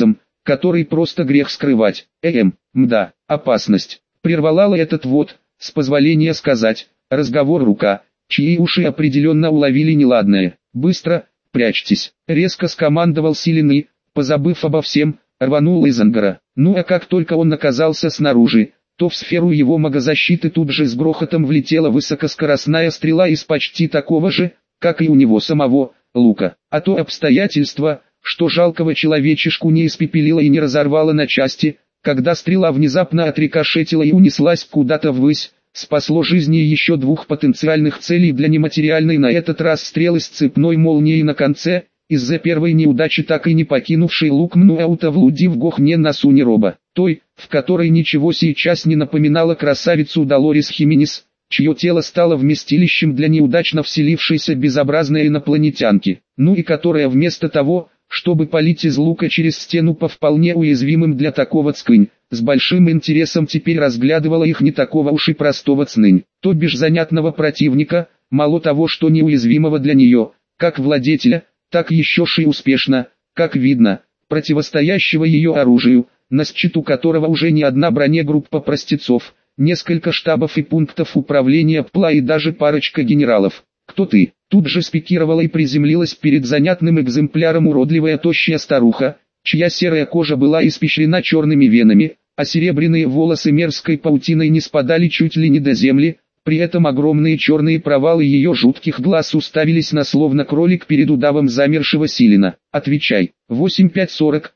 который просто грех скрывать. Мда, опасность. Прервала этот вот, с позволения сказать, разговор рука, чьи уши определенно уловили неладное. «Быстро, прячьтесь!» — резко скомандовал Силин и, позабыв обо всем, рванул из ангара. Ну а как только он оказался снаружи, то в сферу его магозащиты тут же с грохотом влетела высокоскоростная стрела из почти такого же, как и у него самого, лука. А то обстоятельство, что жалкого человечишку не испепелило и не разорвало на части, когда стрела внезапно отрикошетила и унеслась куда-то ввысь, спасло жизни еще двух потенциальных целей для нематериальной на этот раз стрелы с цепной молнией на конце, из-за первой неудачи так и не покинувшей лук Мнуаута влудив Гохне на Сунероба, той, в которой ничего сейчас не напоминало красавицу Долорес Хименес, чье тело стало вместилищем для неудачно вселившейся безобразной инопланетянки, ну и которая вместо того, чтобы палить из лука через стену по вполне уязвимым для такого цкынь, с большим интересом теперь разглядывала их не такого уж и простого цнынь, то бишь занятного противника, мало того что неуязвимого для нее, как владетеля, так еще и успешно, как видно, противостоящего ее оружию, на счету которого уже не одна бронегруппа простецов, несколько штабов и пунктов управления ПЛА и даже парочка генералов. «Кто ты?» Тут же спикировала и приземлилась перед занятным экземпляром уродливая тощая старуха, чья серая кожа была испещрена черными венами, а серебряные волосы мерзкой паутиной не спадали чуть ли не до земли, при этом огромные черные провалы ее жутких глаз уставились на словно кролик перед удавом замершего Силина. «Отвечай, 8540,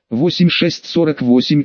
8648,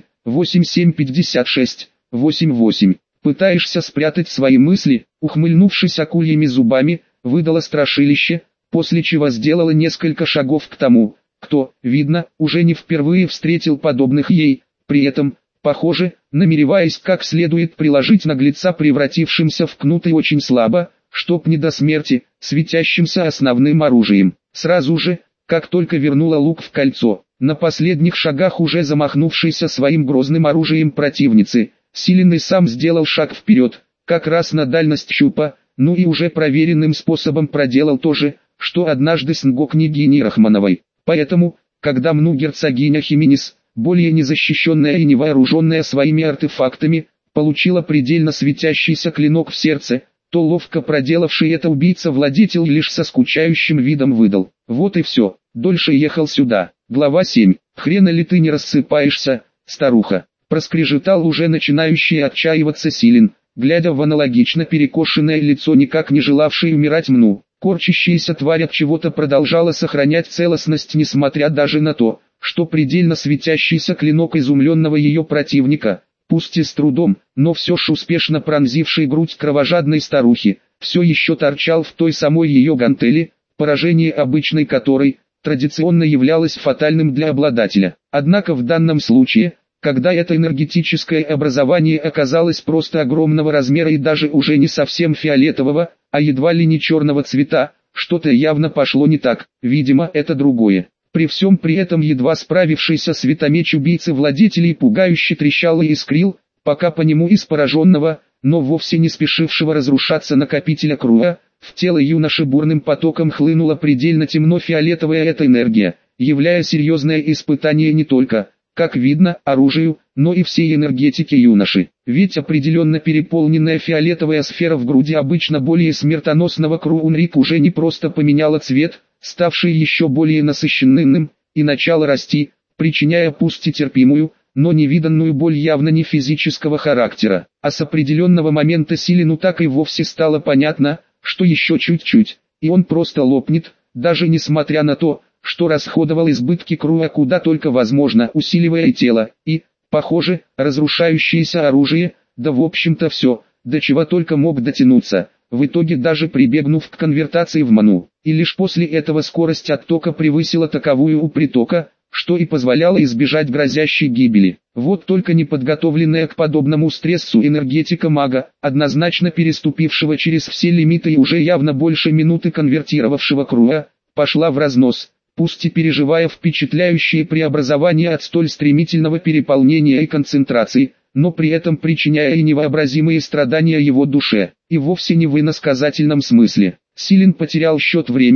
8756, 88. Пытаешься спрятать свои мысли?» Ухмыльнувшись акульями зубами, выдало страшилище, после чего сделала несколько шагов к тому, кто, видно, уже не впервые встретил подобных ей, при этом, похоже, намереваясь как следует приложить наглеца превратившимся в кнут и очень слабо, чтоб не до смерти, светящимся основным оружием. Сразу же, как только вернула лук в кольцо, на последних шагах уже замахнувшийся своим грозным оружием противницы, Силин и сам сделал шаг вперед, как раз на дальность щупа, ну и уже проверенным способом проделал то же, что однажды с Нго княгиней Рахмановой. Поэтому, когда герцогиня Хименес, более незащищенная и невооруженная своими артефактами, получила предельно светящийся клинок в сердце, то ловко проделавший это убийца-владетель лишь со скучающим видом выдал: «Вот и все, дольше ехал сюда». Глава 7. «Хрена ли ты не рассыпаешься, старуха?» Проскрежетал уже начинающий отчаиваться Силин, глядя в аналогично перекошенное лицо никак не желавшей умирать Мну. Корчащаяся тварь от чего-то продолжала сохранять целостность несмотря даже на то, что предельно светящийся клинок изумленного ее противника, пусть и с трудом, но все ж успешно пронзивший грудь кровожадной старухи, все еще торчал в той самой ее гантели, поражение обычной которой, традиционно являлось фатальным для обладателя. Однако в данном случае, когда это энергетическое образование оказалось просто огромного размера и даже уже не совсем фиолетового, а едва ли не черного цвета, что-то явно пошло не так, видимо это другое. При всем при этом едва справившийся светомеч убийцы владетелей пугающе трещал и искрил, пока по нему из пораженного, но вовсе не спешившего разрушаться накопителя Круа, в тело юноши бурным потоком хлынула предельно темно-фиолетовая эта энергия, являя серьезное испытание не только, как видно, оружию, но и всей энергетики юноши. Ведь определенно переполненная фиолетовая сфера в груди обычно более смертоносного Круунрик уже не просто поменяла цвет, ставший еще более насыщенным, и начала расти, причиняя пусть и терпимую, но невиданную боль явно не физического характера. А с определенного момента Силину так и вовсе стало понятно, что еще чуть-чуть, и он просто лопнет, даже несмотря на то, что расходовал избытки Круа куда только возможно, усиливая тело, и, похоже, разрушающееся оружие, да в общем-то все, до чего только мог дотянуться, в итоге даже прибегнув к конвертации в ману, и лишь после этого скорость оттока превысила таковую у притока, что и позволяло избежать грозящей гибели. Вот только неподготовленная к подобному стрессу энергетика мага, однозначно переступившего через все лимиты и уже явно больше минуты конвертировавшего Круа, пошла в разнос, пусть и переживая впечатляющие преобразования от столь стремительного переполнения и концентрации, но при этом причиняя и невообразимые страдания его душе, и вовсе не в иносказательном смысле. Силин потерял счет времени,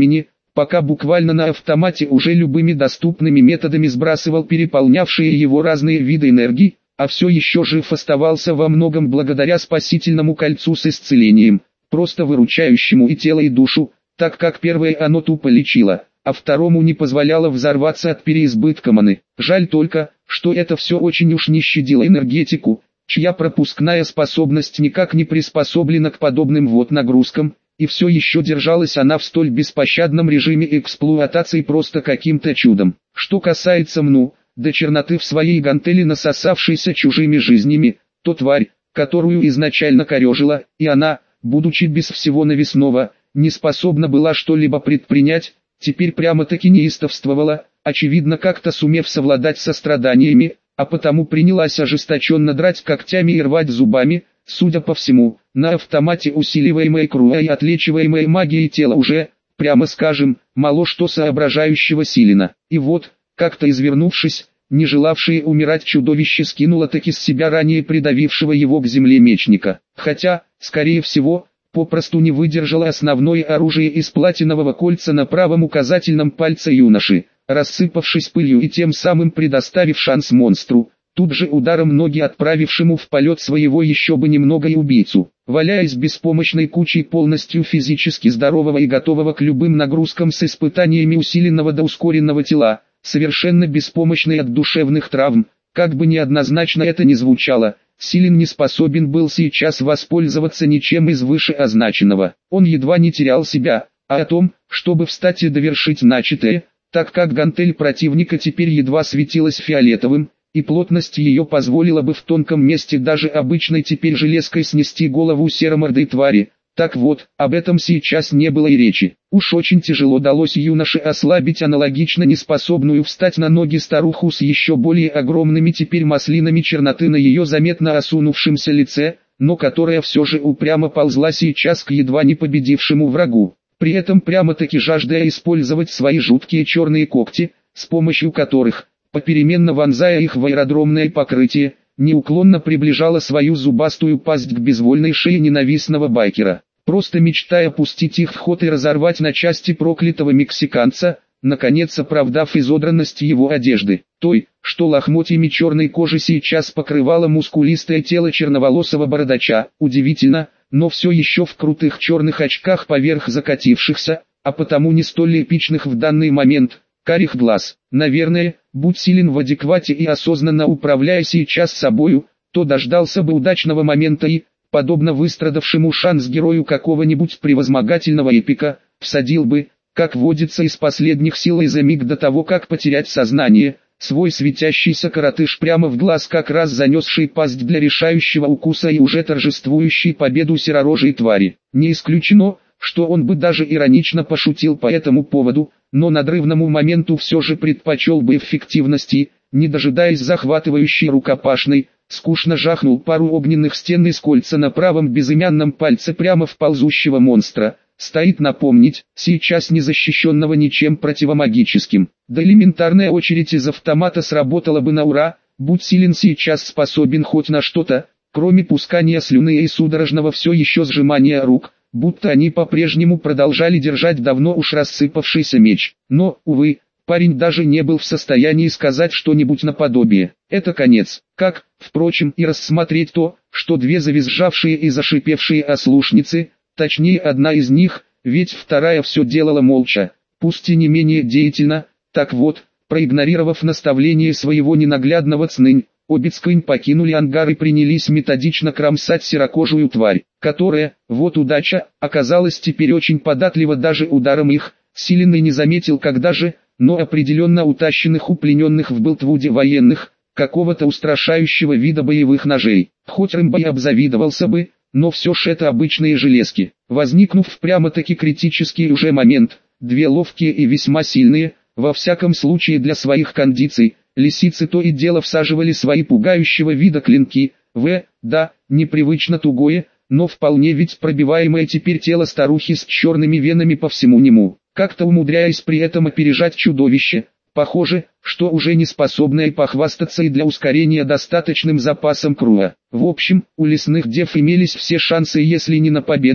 пока буквально на автомате уже любыми доступными методами сбрасывал переполнявшие его разные виды энергии, а все еще жив оставался во многом благодаря спасительному кольцу с исцелением, просто выручающему и тело и душу, так как первое оно тупо лечило, а второму не позволяло взорваться от переизбытка маны. Жаль только, что это все очень уж не щадило энергетику, чья пропускная способность никак не приспособлена к подобным вот нагрузкам, и все еще держалась она в столь беспощадном режиме эксплуатации просто каким-то чудом. Что касается МНУ, до черноты в своей гантели насосавшейся чужими жизнями, то тварь, которую изначально корежила, и она, будучи без всего навесного, не способна была что-либо предпринять, теперь прямо-таки неистовствовала, очевидно как-то сумев совладать со страданиями, а потому принялась ожесточенно драть когтями и рвать зубами, судя по всему, на автомате усиливаемой круа и отлечиваемой магией тела уже, прямо скажем, мало что соображающего силина. И вот, как-то извернувшись, не желавшее умирать чудовище скинуло таки с себя ранее придавившего его к земле мечника. Хотя, скорее всего, попросту не выдержало основное оружие из платинового кольца на правом указательном пальце юноши, рассыпавшись пылью и тем самым предоставив шанс монстру, тут же ударом ноги отправившему в полет своего еще бы немного и убийцу. Валяясь беспомощной кучей полностью физически здорового и готового к любым нагрузкам с испытаниями усиленного до ускоренного тела, совершенно беспомощный от душевных травм, как бы неоднозначно это ни звучало, Силин не способен был сейчас воспользоваться ничем из вышеозначенного. Он едва не терял себя, а о том, чтобы встать и довершить начатое, так как гантель противника теперь едва светилась фиолетовым, и плотность ее позволила бы в тонком месте даже обычной теперь железкой снести голову серомордой твари. Так вот, об этом сейчас не было и речи. Уж очень тяжело далось юноше ослабить аналогично неспособную встать на ноги старуху с еще более огромными теперь маслинами черноты на ее заметно осунувшемся лице, но которая все же упрямо ползла сейчас к едва не победившему врагу. При этом прямо-таки жаждая использовать свои жуткие черные когти, с помощью которых, попеременно вонзая их в аэродромное покрытие, неуклонно приближала свою зубастую пасть к безвольной шее ненавистного байкера. Просто мечтая пустить их в ход и разорвать на части проклятого мексиканца, наконец оправдав изодранность его одежды, той, что лохмотьями черной кожи сейчас покрывало мускулистое тело черноволосого бородача. Удивительно, но все еще в крутых черных очках поверх закатившихся, а потому не столь эпичных в данный момент, карих глаз. Наверное, будь Силин в адеквате и осознанно управляя сейчас собою, то дождался бы удачного момента и, подобно выстрадавшему шанс герою какого-нибудь превозмогательного эпика, всадил бы, как водится из последних сил и за миг до того как потерять сознание, свой светящийся коротыш прямо в глаз как раз занесший пасть для решающего укуса и уже торжествующий победу серорожей твари. Не исключено, что он бы даже иронично пошутил по этому поводу, но надрывному моменту все же предпочел бы эффективности, не дожидаясь захватывающей рукопашной, скучно жахнул пару огненных стен из кольца на правом безымянном пальце прямо в ползущего монстра. Стоит напомнить, сейчас не защищенного ничем противомагическим. Да элементарная очередь из автомата сработала бы на ура, будь Силин сейчас способен хоть на что-то, кроме пускания слюны и судорожного все еще сжимания рук, будто они по-прежнему продолжали держать давно уж рассыпавшийся меч. Но, увы, парень даже не был в состоянии сказать что-нибудь наподобие. Это конец. Как, впрочем, и рассмотреть то, что две завизжавшие и зашипевшие ослушницы, точнее одна из них, ведь вторая все делала молча, пусть и не менее деятельно. Так вот, проигнорировав наставление своего ненаглядного цнынь, обе цкынь покинули ангар и принялись методично кромсать серокожую тварь, которая, вот удача, оказалась теперь очень податлива даже ударом их. Силин и не заметил когда же, но определенно утащенных у плененных в Белтвуде военных, какого-то устрашающего вида боевых ножей. Хоть Рэмбо и обзавидовался бы, но все ж это обычные железки. Возникнув в прямо-таки критический уже момент, две ловкие и весьма сильные, во всяком случае для своих кондиций, лисицы то и дело всаживали свои пугающего вида клинки, да, непривычно тугое, но вполне ведь пробиваемое теперь тело старухи с черными венами по всему нему, как-то умудряясь при этом опережать чудовище, похоже, что уже не способное похвастаться и для ускорения достаточным запасом круа. В общем, у лесных дев имелись все шансы если не на победу,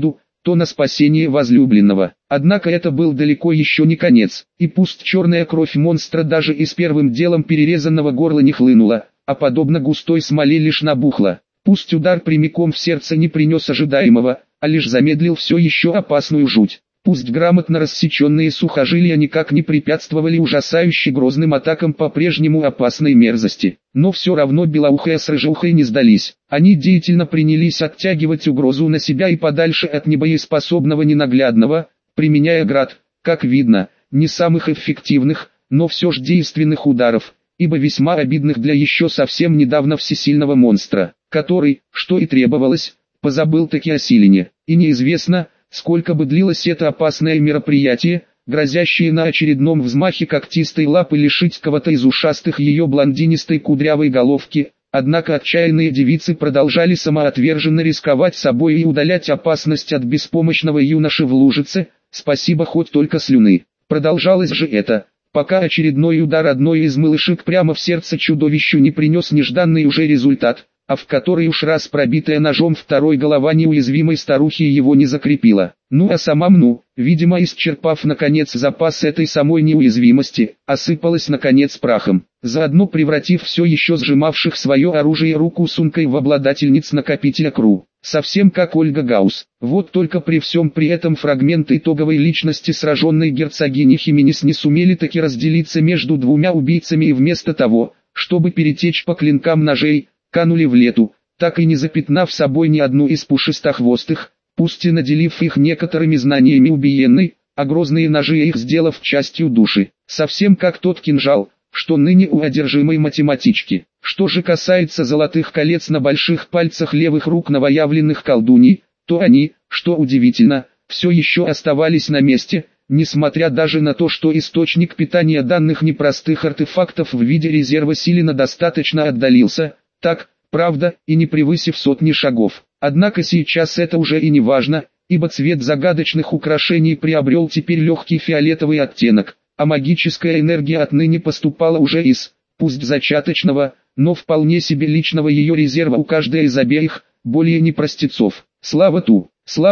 то на спасение возлюбленного. Однако это был далеко еще не конец, и пусть черная кровь монстра даже и с первым делом перерезанного горла не хлынула, а подобно густой смоле лишь набухла. Пусть удар прямиком в сердце не принес ожидаемого, а лишь замедлил все еще опасную жуть. Пусть грамотно рассеченные сухожилия никак не препятствовали ужасающе грозным атакам по-прежнему опасной мерзости, но все равно Белоухая с Рыжеухой не сдались. Они деятельно принялись оттягивать угрозу на себя и подальше от небоеспособного ненаглядного, применяя град, как видно, не самых эффективных, но все же действенных ударов, ибо весьма обидных для еще совсем недавно всесильного монстра, который, что и требовалось, позабыл таки о силене, и неизвестно, сколько бы длилось это опасное мероприятие, грозящее на очередном взмахе когтистой лапы лишить кого-то из ушастых ее блондинистой кудрявой головки. Однако отчаянные девицы продолжали самоотверженно рисковать собой и удалять опасность от беспомощного юноши в лужице, спасибо хоть только слюны. Продолжалось же это, пока очередной удар одной из малышек прямо в сердце чудовищу не принес нежданный уже результат, а в который уж раз пробитая ножом второй голова неуязвимой старухи его не закрепила. Ну а сама Мну, видимо исчерпав наконец запас этой самой неуязвимости, осыпалась наконец прахом, заодно превратив все еще сжимавших свое оружие руку сункой в обладательниц накопителя КРУ. Совсем как Ольга Гаус. Вот только при всем при этом фрагменты итоговой личности сраженной герцогини Хименис не сумели таки разделиться между двумя убийцами и вместо того, чтобы перетечь по клинкам ножей, канули в лету, так и не запятнав собой ни одну из пушистохвостых, пусть и наделив их некоторыми знаниями убиенной, а грозные ножи их сделав частью души, совсем как тот кинжал, что ныне у одержимой математички. Что же касается золотых колец на больших пальцах левых рук новоявленных колдуней, то они, что удивительно, все еще оставались на месте, несмотря даже на то, что источник питания данных непростых артефактов в виде резерва силена достаточно отдалился, так, правда, и не превысив сотни шагов. Однако сейчас это уже и не важно, ибо цвет загадочных украшений приобрел теперь легкий фиолетовый оттенок, а магическая энергия отныне поступала уже из, пусть зачаточного, но вполне себе личного ее резерва у каждой из обеих, более не простецов. Слава ту,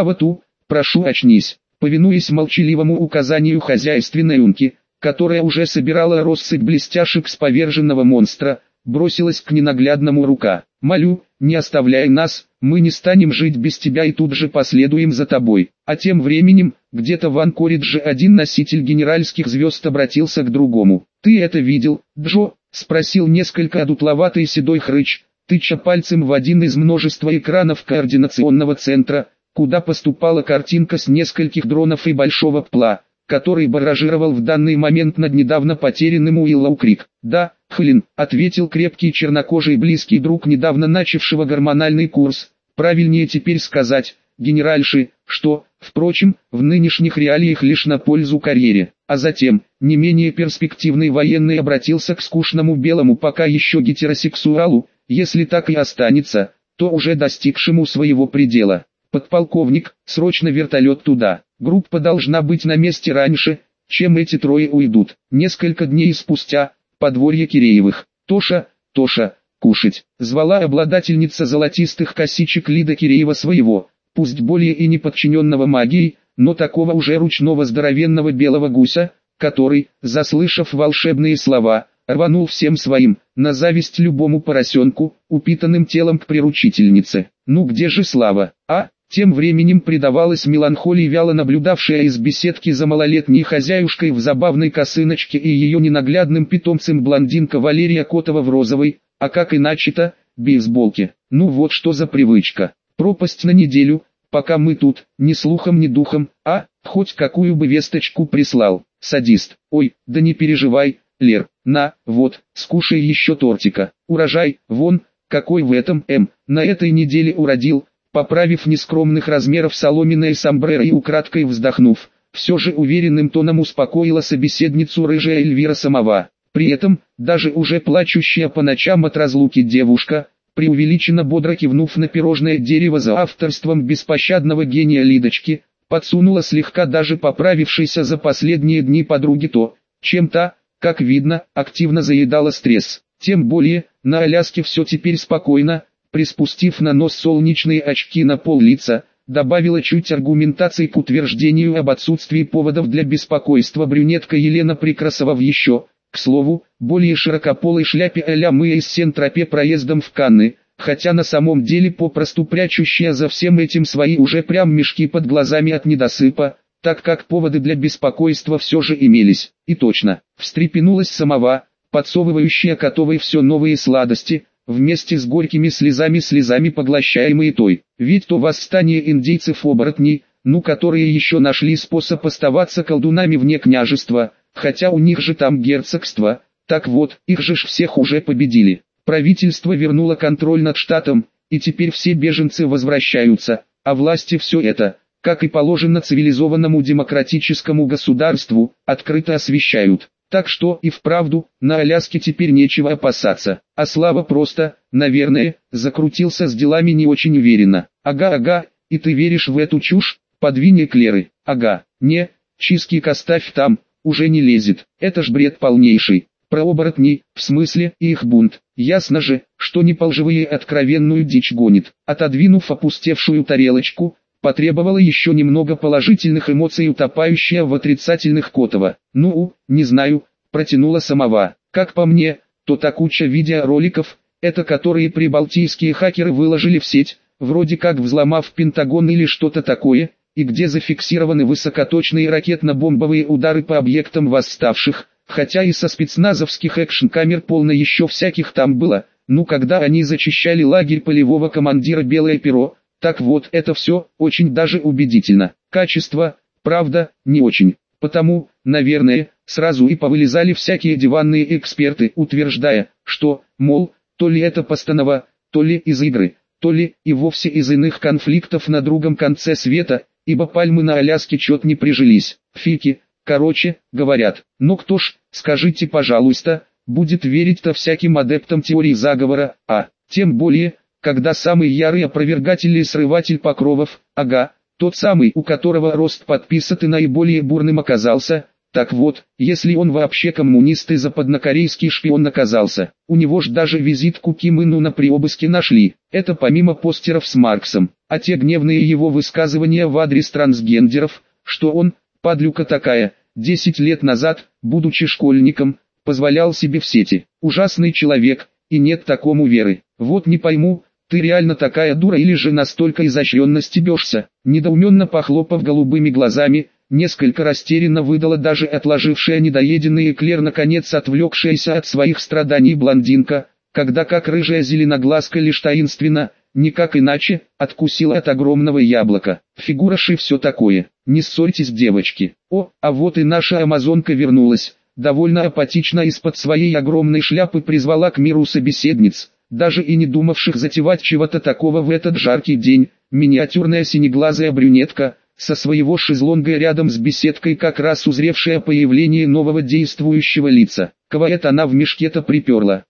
прошу очнись. Повинуясь молчаливому указанию хозяйственной Унки, которая уже собирала россыпь блестяшек с поверженного монстра, бросилась к ненаглядному рука. «Молю, не оставляй нас, мы не станем жить без тебя и тут же последуем за тобой». А тем временем, где-то в Анкоридже один носитель генеральских звезд обратился к другому. «Ты это видел, Джо?» — спросил несколько одутловатый седой хрыч, тыча пальцем в один из множества экранов координационного центра, куда поступала картинка с нескольких дронов и большого ПЛА, который баражировал в данный момент над недавно потерянным Уиллоу Крик. «Да, Хлин», — ответил крепкий чернокожий близкий друг недавно начавшего гормональный курс, правильнее теперь сказать, генеральши, что, впрочем, в нынешних реалиях лишь на пользу карьере. А затем, не менее перспективный военный обратился к скучному белому пока еще гетеросексуалу, если так и останется, то уже достигшему своего предела. «Подполковник, срочно вертолет туда. Группа должна быть на месте раньше, чем эти трое уйдут». Несколько дней спустя, подворье Киреевых. «Тоша, кушать!» Звала обладательница золотистых косичек Лида Киреева своего, пусть более и не подчиненного магией, но такого уже ручного здоровенного белого гуся, который, заслышав волшебные слова, рванул всем своим, на зависть любому поросенку, упитанным телом к приручительнице. «Ну где же Слава, а?» Тем временем предавалась меланхолии вяло наблюдавшая из беседки за малолетней хозяюшкой в забавной косыночке и ее ненаглядным питомцем блондинка Валерия Котова в розовой, а как иначе-то, бейсболке. Ну вот что за привычка. Пропасть на неделю, пока мы тут, ни слухом ни духом, а, хоть какую бы весточку прислал, садист. Ой, да не переживай, Лер, на, вот, скушай еще тортика. Урожай, вон, какой в этом, на этой неделе уродил. Поправив нескромных размеров соломенное сомбреро и украдкой вздохнув, все же уверенным тоном успокоила собеседницу рыжая Эльвира Самова. При этом, даже уже плачущая по ночам от разлуки девушка, преувеличенно бодро кивнув на пирожное дерево за авторством беспощадного гения Лидочки, подсунула слегка даже поправившейся за последние дни подруги то, чем та, как видно, активно заедала стресс. Тем более, на Аляске все теперь спокойно. Приспустив на нос солнечные очки на пол лица, добавила чуть аргументаций к утверждению об отсутствии поводов для беспокойства брюнетка Елена Прекрасова в еще, к слову, более широкополой шляпе а-ля мы из Сен-Тропе проездом в Канны, хотя на самом деле попросту прячущая за всем этим свои уже прям мешки под глазами от недосыпа, так как поводы для беспокойства все же имелись. И точно, встрепенулась самова, подсовывающая котовой все новые сладости, вместе с горькими слезами поглощаемые той. Ведь то восстание индейцев-оборотней, которые еще нашли способ оставаться колдунами вне княжества, хотя у них же там герцогство, так вот, их же всех уже победили. Правительство вернуло контроль над штатом, и теперь все беженцы возвращаются, а власти все это, как и положено цивилизованному демократическому государству, открыто освещают. Так что и вправду, на Аляске теперь нечего опасаться. А Слава просто, наверное, закрутился с делами не очень уверенно. Ага, и ты веришь в эту чушь? Подвинь эклеры. Ага, не, чизкик оставь там, уже не лезет. Это ж бред полнейший. Про оборотней, в смысле, и их бунт. Ясно же, что не полживые откровенную дичь гонит. Отодвинув опустевшую тарелочку, потребовала еще немного положительных эмоций утопающая в отрицательных Котова. Не знаю, протянула самова. Как по мне, то та куча видеороликов, это которые прибалтийские хакеры выложили в сеть, вроде как взломав Пентагон или что-то такое, и где зафиксированы высокоточные ракетно-бомбовые удары по объектам восставших, хотя и со спецназовских экшн-камер полно еще всяких там было, когда они зачищали лагерь полевого командира «Белое перо». Так вот, это все очень даже убедительно. Качество, правда, не очень. Потому, наверное, сразу и повылезали всякие диванные эксперты, утверждая, что, мол, то ли это постанова, то ли из игры, то ли и вовсе из иных конфликтов на другом конце света, ибо пальмы на Аляске чет не прижились. Фики, короче, говорят. Но кто ж, скажите пожалуйста, будет верить-то всяким адептам теории заговора, тем более, когда самый ярый опровергатель и срыватель покровов, тот самый, у которого рост подписанный наиболее бурным оказался, так вот, если он вообще коммунист и западнокорейский шпион оказался, у него ж даже визитку Ким Ын Уна при обыске нашли, это помимо постеров с Марксом, а те гневные его высказывания в адрес трансгендеров, что он, падлюка такая, 10 лет назад, будучи школьником, позволял себе в сети, ужасный человек, и нет такому веры, вот не пойму, ты реально такая дура или же настолько изощренно стебешься? Недоуменно похлопав голубыми глазами, несколько растерянно выдала даже отложившая недоеденный эклер наконец отвлекшаяся от своих страданий блондинка, когда как рыжая зеленоглазка лишь таинственно, никак иначе, откусила от огромного яблока. Фигура ши все такое, не ссорьтесь, девочки. А вот и наша амазонка вернулась, довольно апатично из-под своей огромной шляпы призвала к миру собеседниц, даже и не думавших затевать чего-то такого в этот жаркий день, миниатюрная синеглазая брюнетка, со своего шезлонга рядом с беседкой как раз узревшая появление нового действующего лица. Кого это она в мешке-то приперла?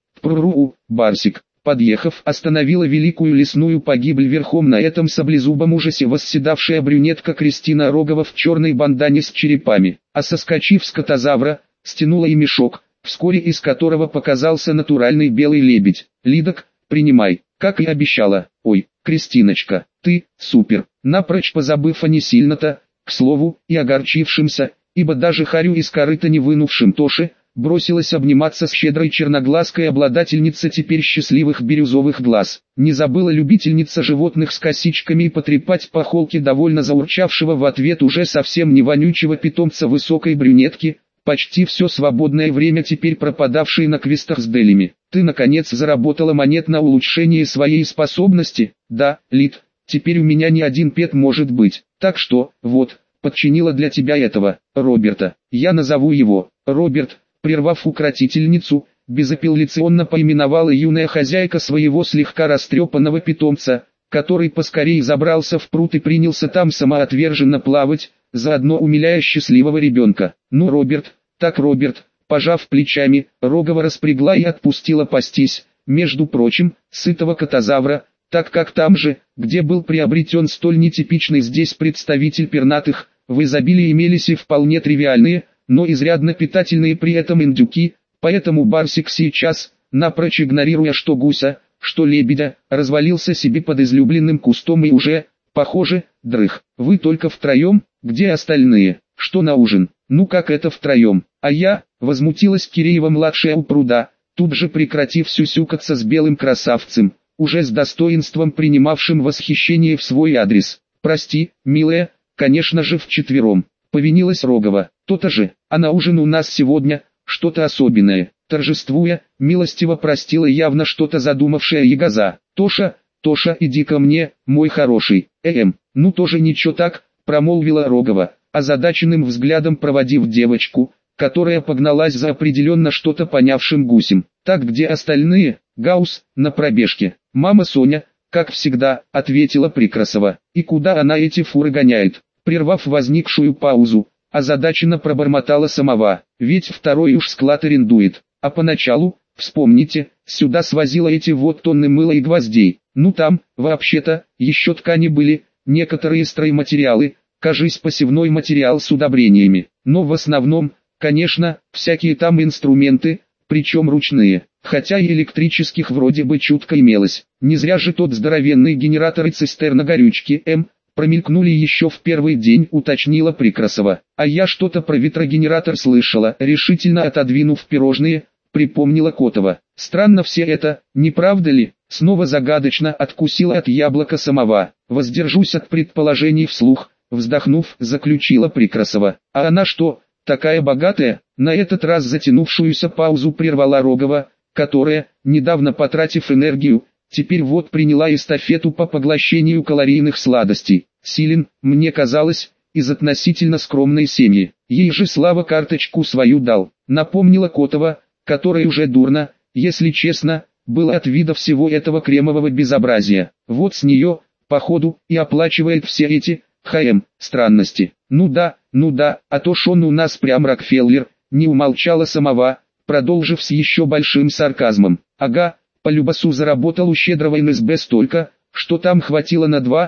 Барсик, подъехав, остановила великую лесную погибель верхом на этом саблезубом ужасе восседавшая брюнетка Кристина Рогова в черной бандане с черепами, а соскочив с котозавра, стянула и мешок, вскоре из которого показался натуральный белый лебедь. Лидок, принимай, как и обещала. Ой, Кристиночка, ты, супер, напрочь позабыв о не сильно-то, к слову, и огорчившимся, ибо даже харю из корыта не вынувшим Тоше, бросилась обниматься с щедрой черноглазкой обладательницей теперь счастливых бирюзовых глаз. Не забыла любительница животных с косичками и потрепать по холке довольно заурчавшего в ответ уже совсем не вонючего питомца высокой брюнетки, почти все свободное время теперь пропадавшие на квестах с делями. Ты наконец заработала монет на улучшение своей способности? Да, Лид, теперь у меня не один пет может быть. Так что, вот, подчинила для тебя этого, Роберта. Я назову его, Роберт, прервав укротительницу, безапелляционно поименовала юная хозяйка своего слегка растрепанного питомца, который поскорее забрался в пруд и принялся там самоотверженно плавать, заодно умиляя счастливого ребенка. Ну, Роберт, так Роберт, пожав плечами, Рогова распрягла и отпустила пастись, между прочим, сытого котозавра, так как там же, где был приобретен столь нетипичный здесь представитель пернатых, в изобилии имелись и вполне тривиальные, но изрядно питательные при этом индюки, поэтому Барсик сейчас, напрочь игнорируя что гуся, что лебедя, развалился себе под излюбленным кустом и уже, Похоже, дрых. Вы только втроем, где остальные? Что на ужин? Ну как это втроем? А я, возмутилась Киреева-младшая у пруда, тут же прекратив сюсюкаться с белым красавцем, уже с достоинством принимавшим восхищение в свой адрес. Прости, милая, конечно же вчетвером. Повинилась Рогова. То-то же, а на ужин у нас сегодня что-то особенное. Торжествуя, милостиво простила явно что-то задумавшая ягоза. Тоша, иди ко мне, мой хороший. Ну тоже ничего так, промолвила Рогова, озадаченным взглядом проводив девочку, которая погналась за определенно что-то понявшим гусем. Так где остальные? Гаус, на пробежке. Мама Соня, как всегда, ответила Прикрасова. И куда она эти фуры гоняет? Прервав возникшую паузу, озадаченно пробормотала самова, ведь второй уж склад арендует. А поначалу, вспомните, сюда свозила эти вот тонны мыла и гвоздей. Ну там, вообще-то, еще ткани были, некоторые стройматериалы, кажись посевной материал с удобрениями. Но в основном, конечно, всякие там инструменты, причем ручные. Хотя и электрических вроде бы чутко имелось. Не зря же тот здоровенный генератор и цистерна горючки промелькнули еще в первый день, уточнила Прикрасова. А я что-то про ветрогенератор слышала, решительно отодвинув пирожные, припомнила Котова. Странно все это, не правда ли? Снова загадочно откусила от яблока самова. Воздержусь от предположений вслух, вздохнув, заключила Прикрасова. А она что, такая богатая? На этот раз затянувшуюся паузу прервала Рогова, которая, недавно потратив энергию, теперь вот приняла эстафету по поглощению калорийных сладостей. Силен, мне казалось, из относительно скромной семьи. Ей же Слава карточку свою дал. Напомнила Котова, которой уже дурно, если честно, было от вида всего этого кремового безобразия. Вот с нее, походу, и оплачивает все эти, странности. Ну да, а то ж он у нас прям Рокфеллер, не умолчала самова, продолжив с еще большим сарказмом. Ага, по любасу заработал у щедрого НСБ столько, что там хватило на 2,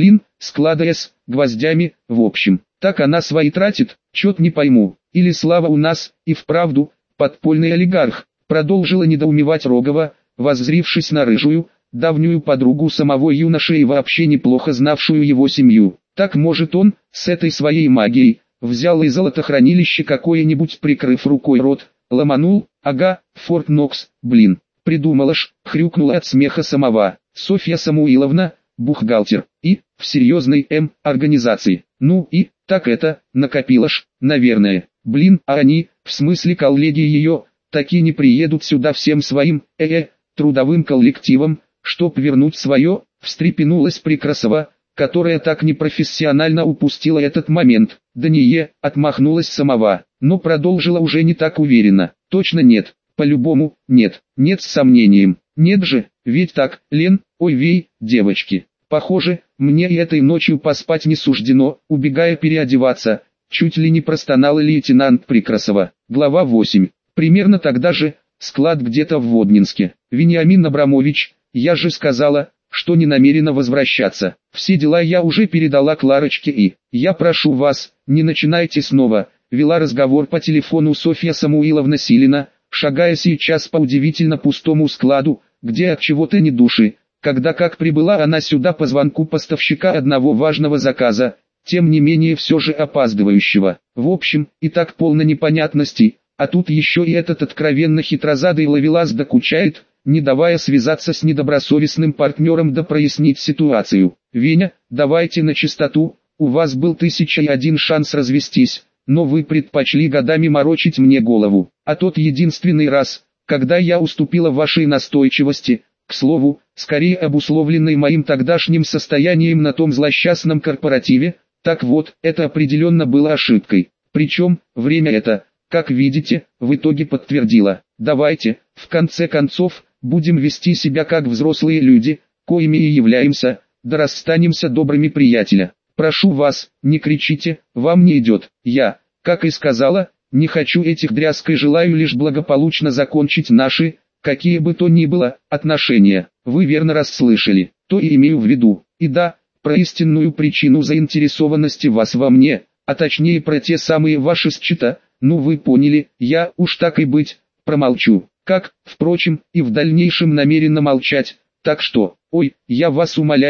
склада с гвоздями, в общем. Так она свои тратит, чё-то не пойму. Или Слава у нас, и вправду, подпольный олигарх, продолжила недоумевать Рогова, воззрившись на рыжую, давнюю подругу самого юноши и вообще неплохо знавшую его семью. Так может он, с этой своей магией, взял из золотохранилища какое-нибудь, прикрыв рукой рот, ломанул, ага, Форт Нокс, придумала ж, хрюкнула от смеха самова. Софья Самуиловна, бухгалтер, и, в серьезной организации. Ну и, так это, накопила ж, наверное. А они, в смысле коллеги ее, таки не приедут сюда всем своим, трудовым коллективом, чтоб вернуть свое, встрепенулась Прикрасова, которая так непрофессионально упустила этот момент. Да не отмахнулась самова, но продолжила уже не так уверенно. Точно нет, по-любому, нет с сомнением. Нет же, ведь так, Лен, ой вей, девочки. Похоже, мне и этой ночью поспать не суждено, убегая переодеваться, чуть ли не простонала лейтенант Прикрасова. Глава 8. Примерно тогда же, склад где-то в Воднинске. Вениамин Абрамович, я же сказала, что не намерена возвращаться. Все дела я уже передала Кларочке и, я прошу вас, не начинайте снова, вела разговор по телефону Софья Самуиловна Силина, шагая сейчас по удивительно пустому складу, где от чего-то ни души, когда как прибыла она сюда по звонку поставщика одного важного заказа, тем не менее все же опаздывающего. В общем, и так полно непонятностей, а тут еще и этот откровенно хитрозадый ловелас докучает, не давая связаться с недобросовестным партнером да прояснить ситуацию. Веня, давайте на чистоту, у вас был 1001 шанс развестись, но вы предпочли годами морочить мне голову. А тот единственный раз, когда я уступила вашей настойчивости, к слову, скорее обусловленной моим тогдашним состоянием на том злосчастном корпоративе, так вот, это определенно было ошибкой. Причем, время это, как видите, в итоге подтвердило. Давайте, в конце концов, будем вести себя как взрослые люди, коими и являемся, да расстанемся добрыми приятеля. Прошу вас, не кричите, вам не идет. Я, как и сказала, не хочу этих дрязг и желаю лишь благополучно закончить наши, какие бы то ни было, отношения. Вы верно расслышали, то и имею в виду. И да, про истинную причину заинтересованности вас во мне, а точнее про те самые ваши счета, ну вы поняли, я, уж так и быть, промолчу. Как, впрочем, и в дальнейшем намерена молчать, так что, ой, я вас умоляю,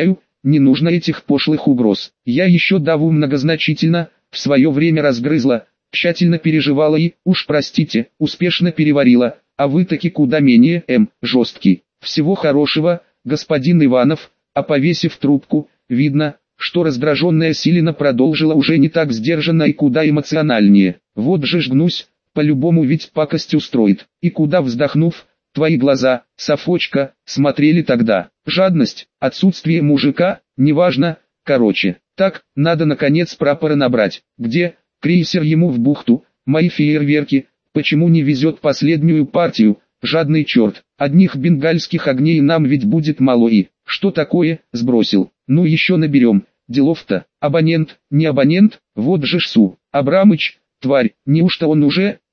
не нужно этих пошлых угроз. Я еще даву многозначительно, в свое время разгрызла, тщательно переживала и, уж простите, успешно переварила, а вы таки куда менее, жесткий. Всего хорошего, господин Иванов, а повесив трубку, видно, что раздраженная Силина продолжила уже не так сдержанно и куда эмоциональнее. Вот же жгнусь, по-любому ведь пакость устроит. И куда вздохнув, твои глаза, Софочка, смотрели тогда. Жадность, отсутствие мужика, неважно, короче. Так, надо наконец прапора набрать. Где? Крейсер ему в бухту, мои фейерверки, почему не везет последнюю партию, жадный черт. Одних бенгальских огней нам ведь будет мало и... Что такое, сбросил? Ну еще наберем. Делов-то, абонент, не абонент, вот же Шсу. Абрамыч, тварь, неужто он уже...